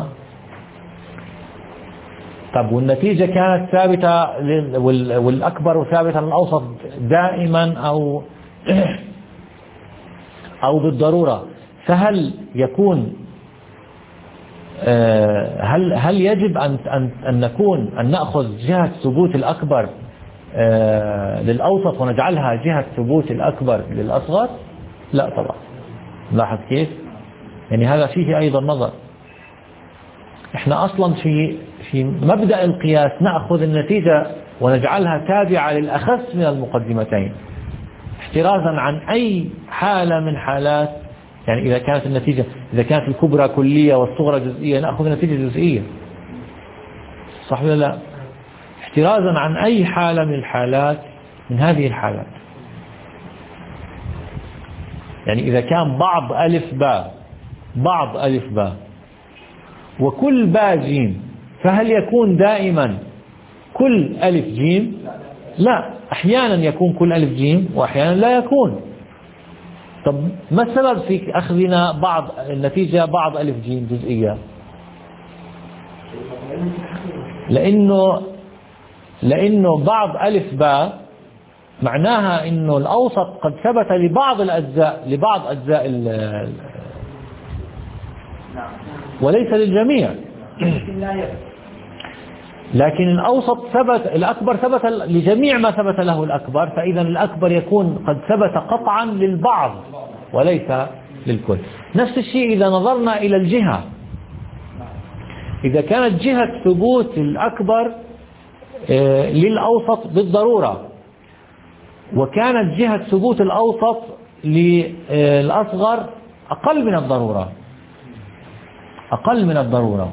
طب والنتيجة كانت ثابتة والأكبر ثابتا للأوسط دائما أو أو بالضرورة، فهل يكون هل هل يجب أن أن أن نكون أن نأخذ جهة ثبوت الأكبر للأوسط ونجعلها جهة ثبوت الأكبر للأصغر؟ لا طبعا. لاحظ كيف؟ يعني هذا فيه أيضا نظر. احنا أصلا في في مبدأ القياس نأخذ النتيجة ونجعلها تابعة للأخص من المقدمتين احترازا عن أي حالة من حالات. يعني إذا كانت النتيجة إذا كانت الكبرى كلية والصغرى جزئية نأخذ نتيجة جزئية، صح ولا لا؟ احترازا عن أي حالة من الحالات من هذه الحالات. يعني إذا كان بعض ألف باء بعض ألف باء وكل باء جيم، فهل يكون دائما كل ألف جيم؟ لا، أحيانا يكون كل ألف جيم وأحيانا لا يكون. طب ما السبب في أخذنا بعض النتيجة بعض ألف جيم جزئية؟ لأنه لأنه بعض ألف باء معناها إنه الأوسط قد ثبت لبعض الأجزاء لبعض أجزاء وليس للجميع. لكن الأوسط ثبت الأكبر ثبت لجميع ما ثبت له الأكبر، فإذا الأكبر يكون قد ثبت قطعا للبعض وليس للكل. نفس الشيء إذا نظرنا إلى الجهة، إذا كانت جهة ثبوت الأكبر للأوسط بالضرورة وكانت جهة ثبوت الأوسط للأصغر أقل من الضرورة أقل من الضرورة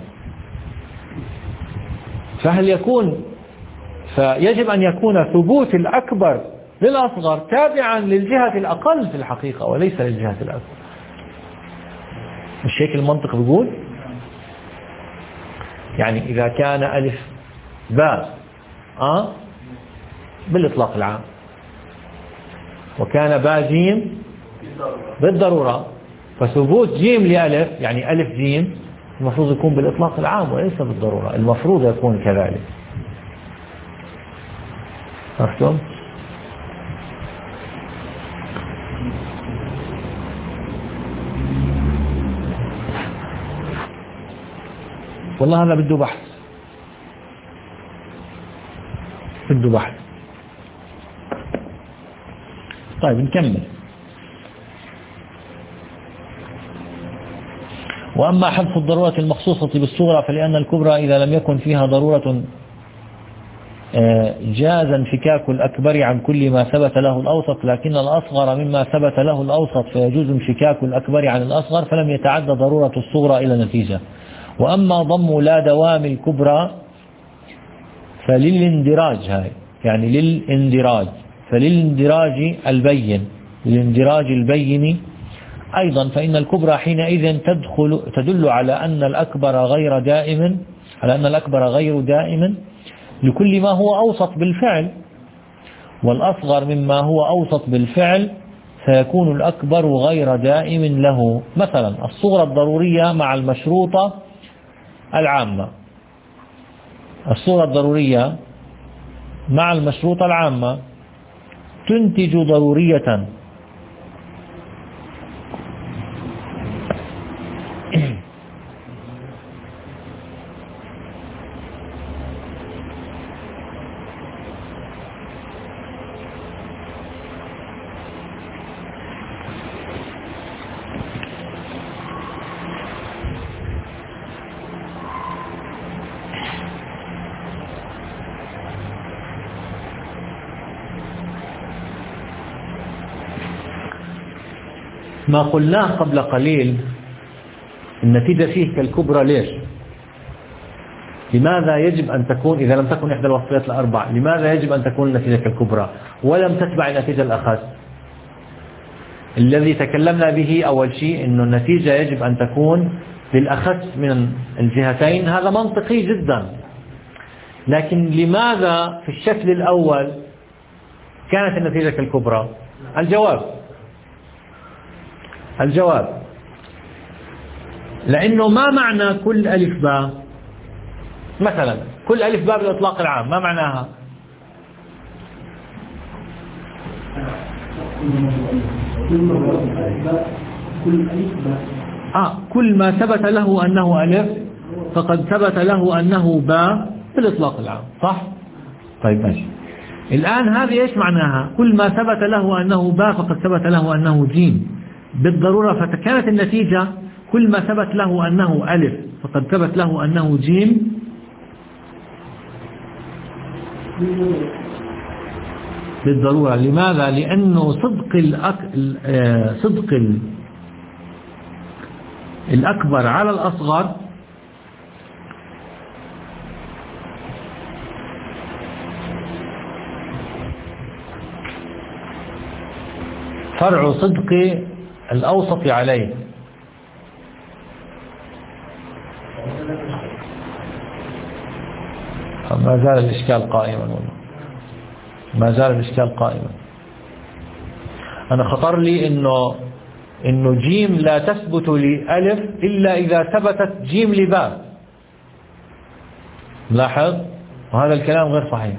فهل يكون فيجب أن يكون ثبوت الأكبر للأصغر تابعا للجهة الأقل في الحقيقة وليس للجهة الأكبر. مش هيك المنطق بيقول؟ يعني إذا كان ألف باء أه بالإطلاق العام وكان باء جيم بالضرورة، فثبوت جيم لألف يعني ألف جيم المفروض يكون بالإطلاق العام وليس بالضرورة، المفروض يكون كذلك. عرفتم؟ والله هذا بده بحث بده بحث. طيب نكمل. وأما حذف الضرورة المخصوصة بالصغرى فلأن الكبرى إذا لم يكن فيها ضرورة جاز انفكاك الأكبر عن كل ما ثبت له الأوسط، لكن الأصغر مما ثبت له الأوسط فيجوز انفكاك الأكبر عن الأصغر فلم يتعدى ضرورة الصغرى إلى نتيجة. وأما ضم لا دوام الكبرى فللاندراج هاي يعني للاندراج فللاندراج البين للاندراج البين أيضا، فإن الكبرى حينئذ تدخل تدل على أن الأكبر غير دائم على أن الأكبر غير دائم لكل ما هو أوسط بالفعل، والأصغر مما هو أوسط بالفعل فيكون الأكبر غير دائم له. مثلا الصغرى الضرورية مع المشروطة العامة الصغرى الضرورية مع المشروطة العامة تنتج ضرورية ما قلناه قبل قليل النتيجة فيه كالكبرى. ليش؟ لماذا يجب أن تكون إذا لم تكن إحدى الوصفيات الأربع لماذا يجب أن تكون النتيجة كالكبرى ولم تتبع النتيجة الأخذ؟ الذي تكلمنا به أول شيء إنه النتيجة يجب أن تكون للأخذ من الجهتين، هذا منطقي جدا. لكن لماذا في الشكل الأول كانت النتيجة كالكبرى؟ الجواب الجواب لأنه ما معنى كل ألف باء؟ مثلا كل ألف باء بالإطلاق العام ما معناها؟ آه كل ما ثبت له أنه ألف فقد ثبت له أنه باء بالإطلاق العام، صح؟ طيب ماشي. الآن هذه إيش معناها؟ كل ما ثبت له أنه باء فقد ثبت له أنه جيم بالضرورة، فكانت النتيجة كل ما ثبت له أنه ألف فقد ثبت له أنه جيم بالضرورة. لماذا؟ لأنه صدق الأك... صدق ال... الأكبر على الأصغر فرع صدق الأوسط عليه. ما زال الإشكال قائما والله ما زال الإشكال قائما. أنا خطر لي إنه إنه جيم لا تثبت لألف إلا إذا ثبتت جيم لباء. لاحظ، وهذا الكلام غير صحيح.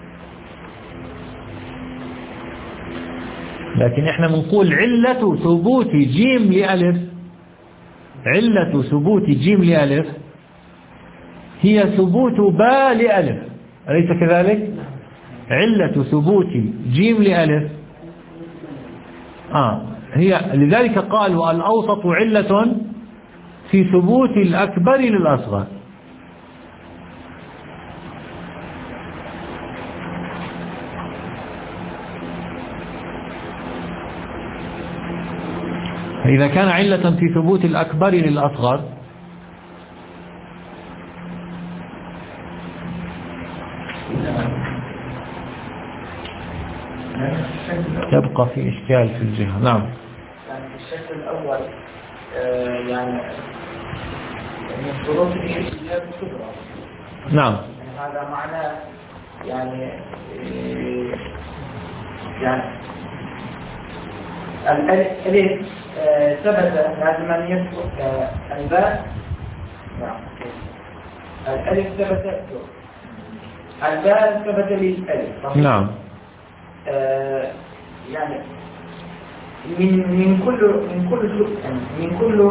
لكن إحنا بنقول علة ثبوت جيم لألف علة ثبوت جيم لألف هي ثبوت باء لألف، أليس كذلك؟ علة ثبوت جيم لألف آه هي لذلك قالوا الأوسط علة في ثبوت الأكبر للأصغر. فإذا كان علة في ثبوت الأكبر للأصغر يبقى في إشكال في الجهة. نعم. يعني في الشكل الأول آه يعني من شروط الاحتجاج الكبرى. نعم. يعني هذا معناه يعني آه يعني الألف آه ثبت لازم أن يثبت آه الباء. نعم. الألف ثبت الباء ثبت للألف. نعم. آه يعني من من كل من كل من كل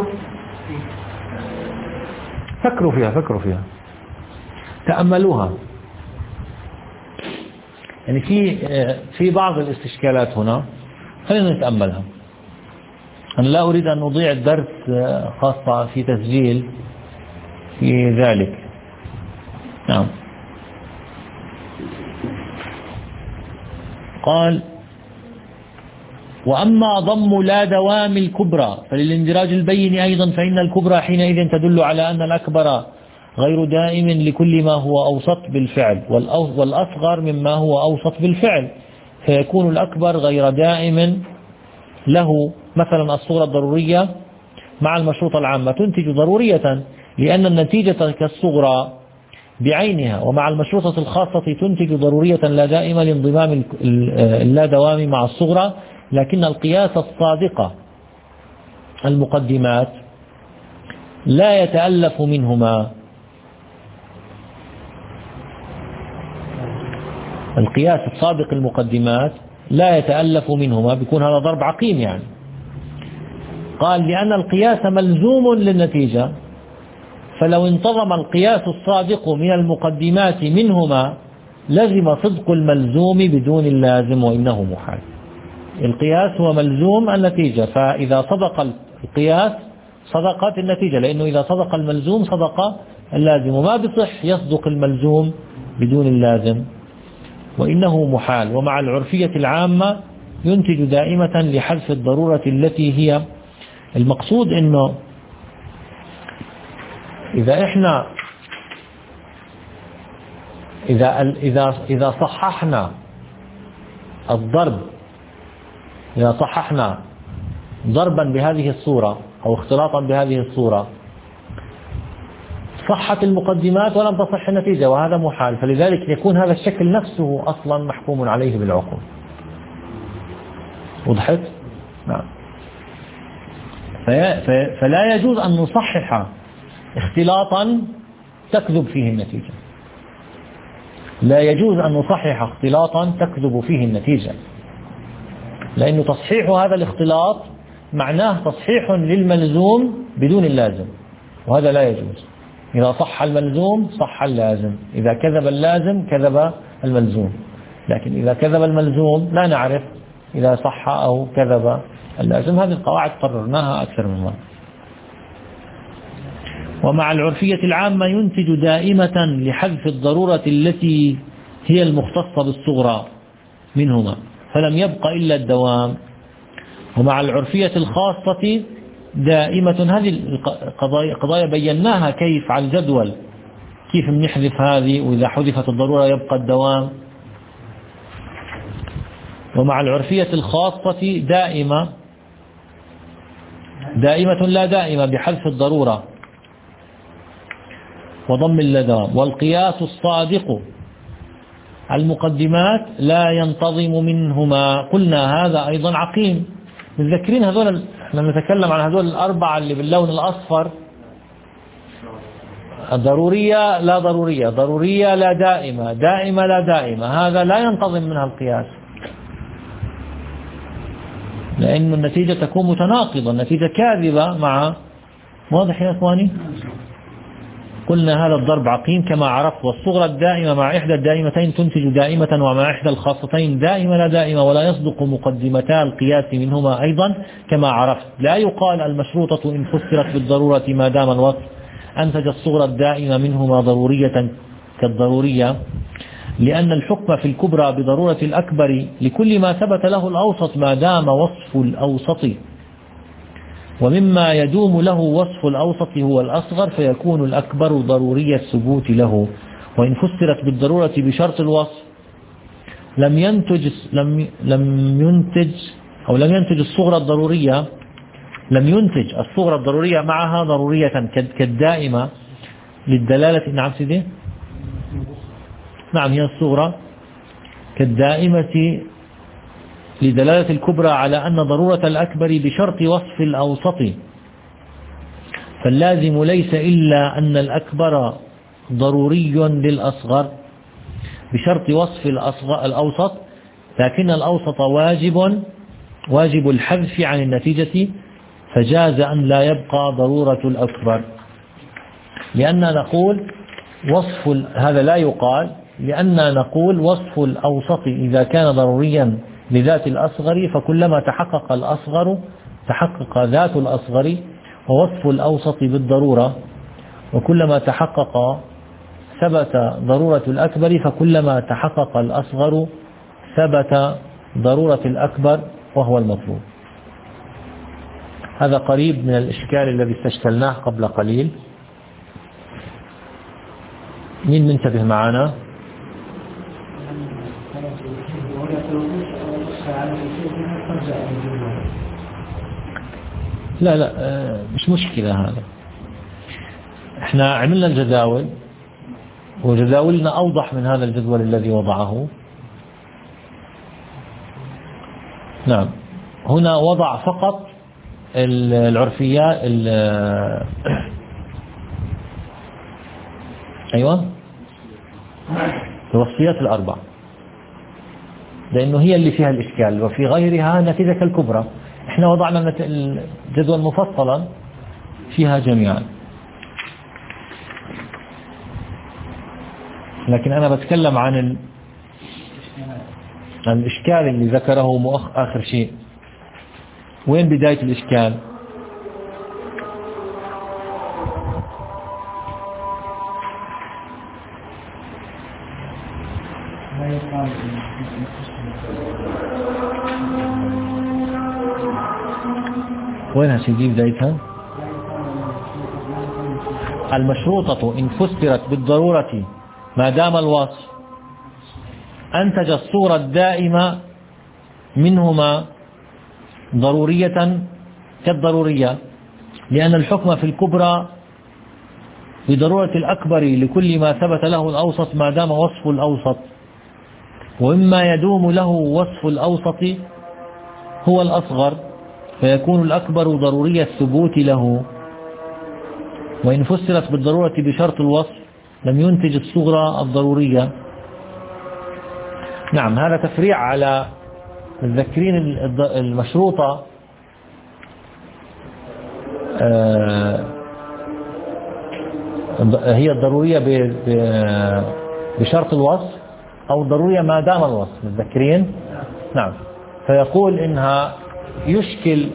فكروا فيها فكروا فيها تأملوها. يعني في في بعض الاستشكالات هنا خلينا نتأملها. أنا لا أريد أن نضيع الدرس خاصة في تسجيل في ذلك. نعم. قال وأما ضم لا دوام الكبرى فللاندراج البين أيضا، فإن الكبرى حينئذ تدل على أن الأكبر غير دائم لكل ما هو أوسط بالفعل، والأصغر مما هو أوسط بالفعل، فيكون الأكبر غير دائم له. مثلا الصورة الضرورية مع المشروطة العامة تنتج ضرورية لأن النتيجة كالصغرى بعينها، ومع المشروطة الخاصة تنتج ضرورية لا دائمة لانضمام اللا دوام مع الصغرى، لكن القياس الصادقة المقدمات لا يتألف منهما. القياس الصادق المقدمات لا يتألف منهما، بيكون هذا ضرب عقيم يعني. قال لأن القياس ملزوم للنتيجة، فلو انتظم القياس الصادق من المقدمات منهما لزم صدق الملزوم بدون اللازم، وإنه محال. القياس هو ملزوم النتيجة، فإذا صدق القياس صدقت النتيجة، لأنه إذا صدق الملزوم صدق اللازم، وما بصح يصدق الملزوم بدون اللازم، وإنه محال. ومع العرفية العامة ينتج دائمة لحذف الضرورة التي هي المقصود إنه إذا إحنا إذا إذا إذا صححنا الضرب إذا صححنا ضربا بهذه الصورة أو اختلاطا بهذه الصورة صحت المقدمات ولم تصح النتيجة، وهذا محال، فلذلك يكون هذا الشكل نفسه أصلا محكوم عليه بالعقوبة. وضحت؟ نعم. فلا يجوز أن نصحح اختلاطا تكذب فيه النتيجة، لا يجوز أن نصحح اختلاطا تكذب فيه النتيجة، لأن تصحيح هذا الاختلاط معناه تصحيح للملزوم بدون اللازم، وهذا لا يجوز. إذا صح الملزوم صح اللازم، إذا كذب اللازم كذب الملزوم، لكن إذا كذب الملزوم لا نعرف إذا صح أو كذب اللازم. هذه القواعد قررناها أكثر من مرة. ومع العرفية العامة ينتج دائمة لحذف الضرورة التي هي المختصة بالصغرى منهما، فلم يبق إلا الدوام. ومع العرفية الخاصة دائمة، هذه القضايا قضايا بيناها كيف على الجدول، كيف بنحذف هذه، وإذا حذفت الضرورة يبقى الدوام. ومع العرفية الخاصة دائمة دائمة لا دائمة بحذف الضرورة وضم اللدام. والقياس الصادق المقدمات لا ينتظم منهما، قلنا هذا أيضا عقيم. متذكرين هذول لما نتكلم عن هذول الأربعة اللي باللون الأصفر، ضرورية لا ضرورية، ضرورية لا دائمة، دائمة لا دائمة، هذا لا ينتظم منها القياس، لأن النتيجة تكون متناقضة، النتيجة كاذبة مع. واضح يا أخواني؟ قلنا هذا الضرب عقيم كما عرفت. والصغرى الدائمة مع إحدى الدائمتين تنتج دائمة، ومع إحدى الخاصتين دائمة لا دائمة، ولا يصدق مقدمتا القياس منهما أيضا كما عرفت. لا يقال المشروطة إن فسرت بالضرورة ما دام الوصف أنتج الصغرى الدائمة منهما ضرورية كالضرورية، لأن الحكم في الكبرى بضرورة الأكبر لكل ما ثبت له الأوسط ما دام وصف الأوسط، ومما يدوم له وصف الأوسط هو الأصغر، فيكون الأكبر ضروري الثبوت له. وإن فسرت بالضرورة بشرط الوصف لم ينتج لم لم ينتج أو لم ينتج الصغرى الضرورية لم ينتج الصغرى الضرورية معها ضرورية كالدائمة للدلالة. نعم سيدي، نعم، هي الصغرى كالدائمة لدلالة الكبرى على أن ضرورة الأكبر بشرط وصف الأوسط، فاللازم ليس إلا أن الأكبر ضروري للأصغر بشرط وصف الأوسط، لكن الأوسط واجب واجب الحذف عن النتيجة، فجاز أن لا يبقى ضرورة الأكبر. لأننا نقول وصف هذا لا يقال، لأننا نقول وصف الأوسط إذا كان ضروريا لذات الأصغر فكلما تحقق الأصغر تحقق ذات الأصغر، ووصف الأوسط بالضرورة، وكلما تحقق ثبت ضرورة الأكبر فكلما تحقق الأصغر ثبت ضرورة الأكبر، وهو المطلوب. هذا قريب من الإشكال الذي استشكلناه قبل قليل. مين منتبه معنا؟ لا لا مش مشكلة، هذا احنا عملنا الجداول، وجداولنا أوضح من هذا الجدول الذي وضعه. نعم، هنا وضع فقط العرفيات أيوة الوصفيات الأربع، لأنه هي اللي فيها الإشكال، وفي غيرها نتيجة كالكبرى. احنا وضعنا الجدول مفصلا فيها جميعا، لكن أنا بتكلم عن ال... عن الإشكال اللي ذكره مؤخ آخر شيء. وين بداية الإشكال؟ وينها سيدي بدايتها؟ المشروطة إن فسرت بالضرورة ما دام الوصف أنتج الصورة الدائمة منهما ضرورية كالضرورية، لأن الحكم في الكبرى بضرورة الأكبر لكل ما ثبت له الأوسط ما دام وصف الأوسط، وإما يدوم له وصف الأوسط هو الأصغر فيكون الأكبر ضروري الثبوت له، وإن فسرت بالضرورة بشرط الوصف لم ينتج الصغرى الضرورية. نعم، هذا تفريع على متذكرين المشروطة هي الضرورية بشرط الوصف أو الضرورية ما دام الوصف، متذكرين؟ نعم، فيقول إنها يشكل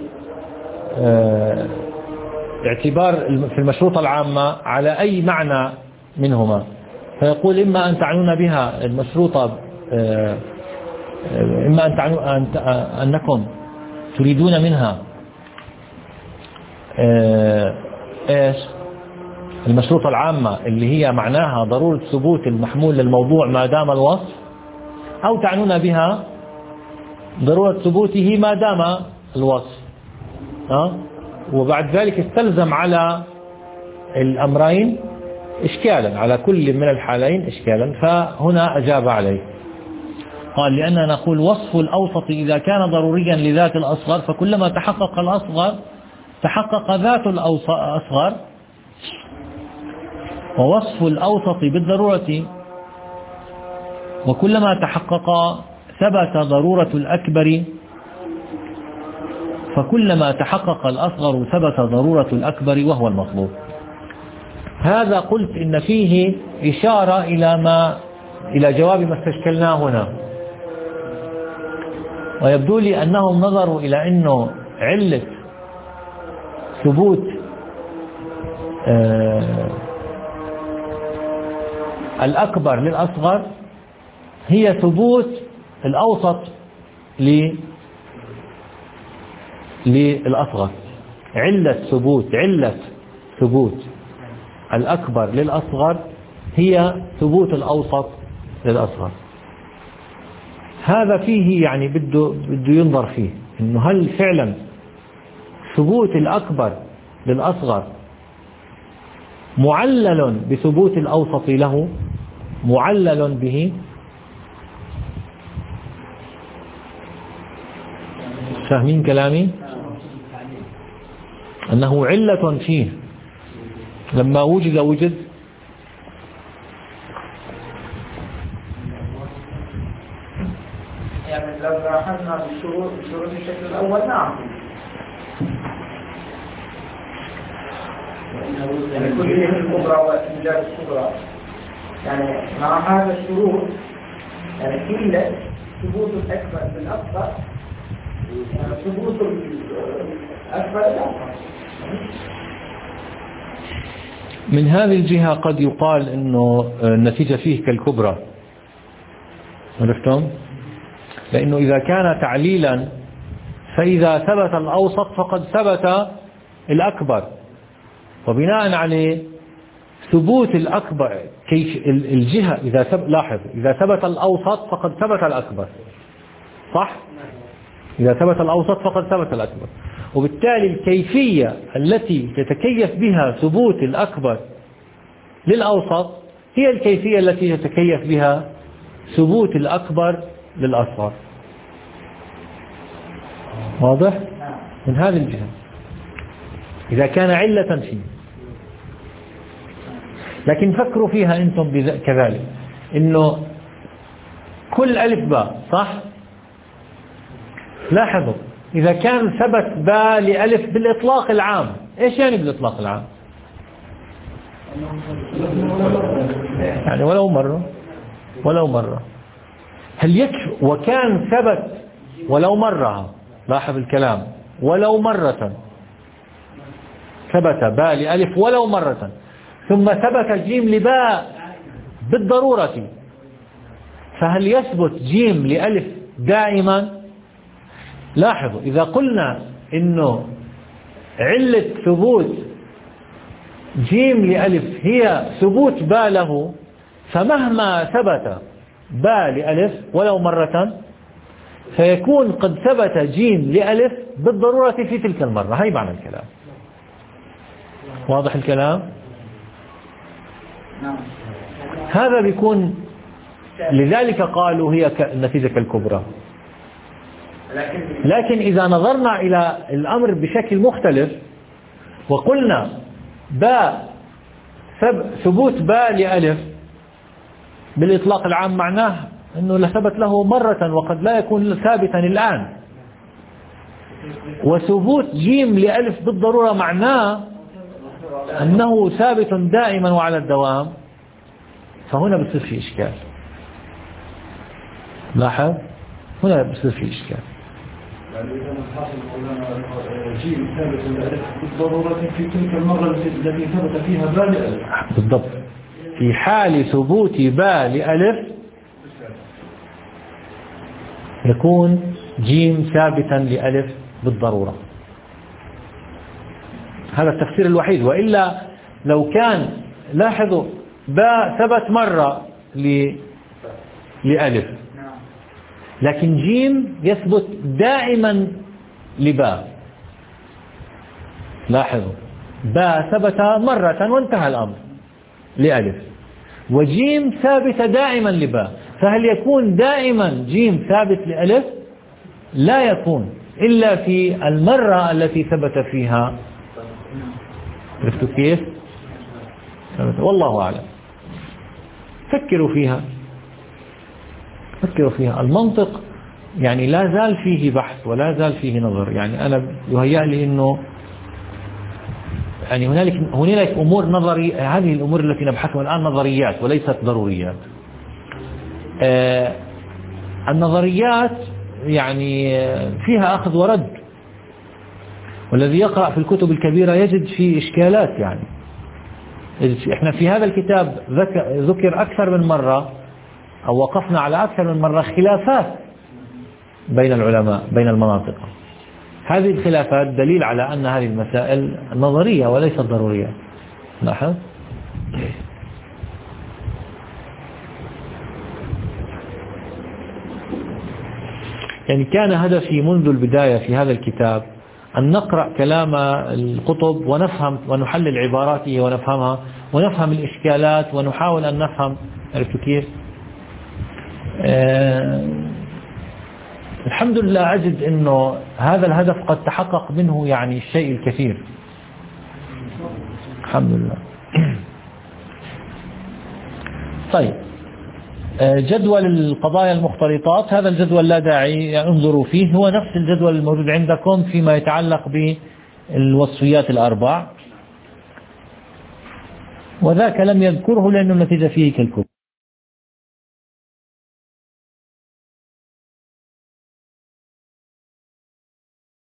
اعتبار في المشروطة العامة على أي معنى منهما، فيقول إما أن تعنون بها المشروطة، إما أن تعنوا أن أنكم تريدون منها إيش المشروطة العامة اللي هي معناها ضرورة ثبوت المحمول للموضوع ما دام الوصف، أو تعنون بها ضرورة ثبوته ما دام الوصف. أه؟ وبعد ذلك استلزم على الأمرين إشكالا، على كل من الحالين إشكالا، فهنا أجاب عليه قال لأننا نقول وصف الأوسط إذا كان ضروريا لذات الأصغر فكلما تحقق الأصغر تحقق ذات الأصغر، ووصف الأوسط بالضرورة وكلما تحقق ثبت ضرورة الأكبر فكلما تحقق الأصغر ثبت ضرورة الأكبر وهو المطلوب. هذا قلت إن فيه إشارة إلى ما إلى جواب ما استشكلناه هنا، ويبدو لي أنهم نظروا إلى أنه علة ثبوت آه الأكبر للأصغر هي ثبوت الأوسط للأصغر. علة ثبوت علة ثبوت الأكبر للأصغر هي ثبوت الأوسط للأصغر. هذا فيه يعني بده بده ينظر فيه إنه هل فعلا ثبوت الأكبر للأصغر معلل بثبوت الأوسط له، معلل به. فاهمين كلامي؟ أنه علة فيه لما وجد وجد يعني لو لاحظنا بالشروط بشروط الشكل الأول نعم، يعني كلية الكبرى والإنجاز الكبرى، يعني مع هذا الشروط يعني إلا ثبوت الأكبر بالأصغر، يعني ثبوت الأكبر بالأصغر. من هذه الجهة قد يقال إنه النتيجة فيه كالكبرى، عرفتم؟ لأنه إذا كان تعليلا فإذا ثبت الأوسط فقد ثبت الأكبر، وبناء عليه ثبوت الأكبر كيف الجهة إذا ثبت، لاحظ إذا ثبت الأوسط فقد ثبت الأكبر، صح؟ إذا ثبت الأوسط فقد ثبت الأكبر، وبالتالي الكيفية التي تتكيف بها ثبوت الأكبر للأوسط هي الكيفية التي يتكيف بها ثبوت الأكبر للأصغر. واضح؟ من هذه الجهة إذا كان علة فيه. لكن فكروا فيها أنتم كذلك إنه كل ألف باء، صح؟ لاحظوا إذا كان ثبت باء لألف بالإطلاق العام، إيش يعني بالإطلاق العام؟ يعني ولو مرة ولو مرة هل يكفي؟ وكان ثبت ولو مرة، لاحظ الكلام، ولو مرة ثبت باء لألف ولو مرة، ثم ثبت جيم لباء بالضرورة، فهل يثبت جيم لألف دائما؟ لاحظوا إذا قلنا إنه علة ثبوت جيم لألف هي ثبوت باء له، فمهما ثبت باء لألف ولو مرة فيكون قد ثبت جيم لألف بالضرورة في تلك المرة. هاي معنى الكلام. واضح الكلام؟ هذا بيكون، لذلك قالوا هي النتيجة كالكبرى. لكن إذا نظرنا إلى الأمر بشكل مختلف وقلنا باء ثبوت باء لألف بالإطلاق العام معناه أنه لثبت له مرة وقد لا يكون ثابتا الآن، وثبوت جيم لألف بالضرورة معناه أنه ثابت دائما وعلى الدوام، فهنا بصير في إشكال. لاحظ هنا بصير في إشكال. يعني إذا الحاصل قلنا جيم ثابت لألف بالضرورة في تلك المرة التي ثبت فيها باء لألف. بالضبط. في حال ثبوت باء لألف يكون جيم ثابتا لألف بالضرورة. هذا التفسير الوحيد، وإلا لو كان، لاحظوا باء ثبت مرة لألف لكن جيم يثبت دائما لباء. لاحظوا باء ثبت مرة وانتهى الأمر لألف، وجيم ثابت دائما لباء، فهل يكون دائما جيم ثابت لألف؟ لا يكون إلا في المرة التي ثبت فيها. عرفتوا كيف؟ والله أعلم. فكروا فيها فكروا فيها. المنطق يعني لا زال فيه بحث ولا زال فيه نظر. يعني أنا يهيأ لي أنه يعني هنالك هنالك أمور نظري، هذه الأمور التي نبحثها الآن نظريات وليست ضروريات. آه النظريات يعني فيها أخذ ورد، والذي يقرأ في الكتب الكبيرة يجد فيه إشكالات. يعني إحنا في هذا الكتاب ذكر أكثر من مرة أو وقفنا على أكثر من مرة خلافات بين العلماء بين المناطق. هذه الخلافات دليل على أن هذه المسائل نظرية وليست ضرورية. لاحظ. يعني كان هدفي منذ البداية في هذا الكتاب أن نقرأ كلام القطب ونفهم ونحلل عباراته ونفهمها ونفهم الإشكالات ونحاول أن نفهم. عرفتوا كيف؟ آه الحمد لله أجد أنه هذا الهدف قد تحقق منه يعني الشيء الكثير. الحمد لله. طيب، جدول القضايا المختلطات، هذا الجدول لا داعي انظروا فيه، هو نفس الجدول الموجود عندكم فيما يتعلق بالوصفيات الأربع، وذاك لم يذكره لأنه النتيجة فيه كالكل.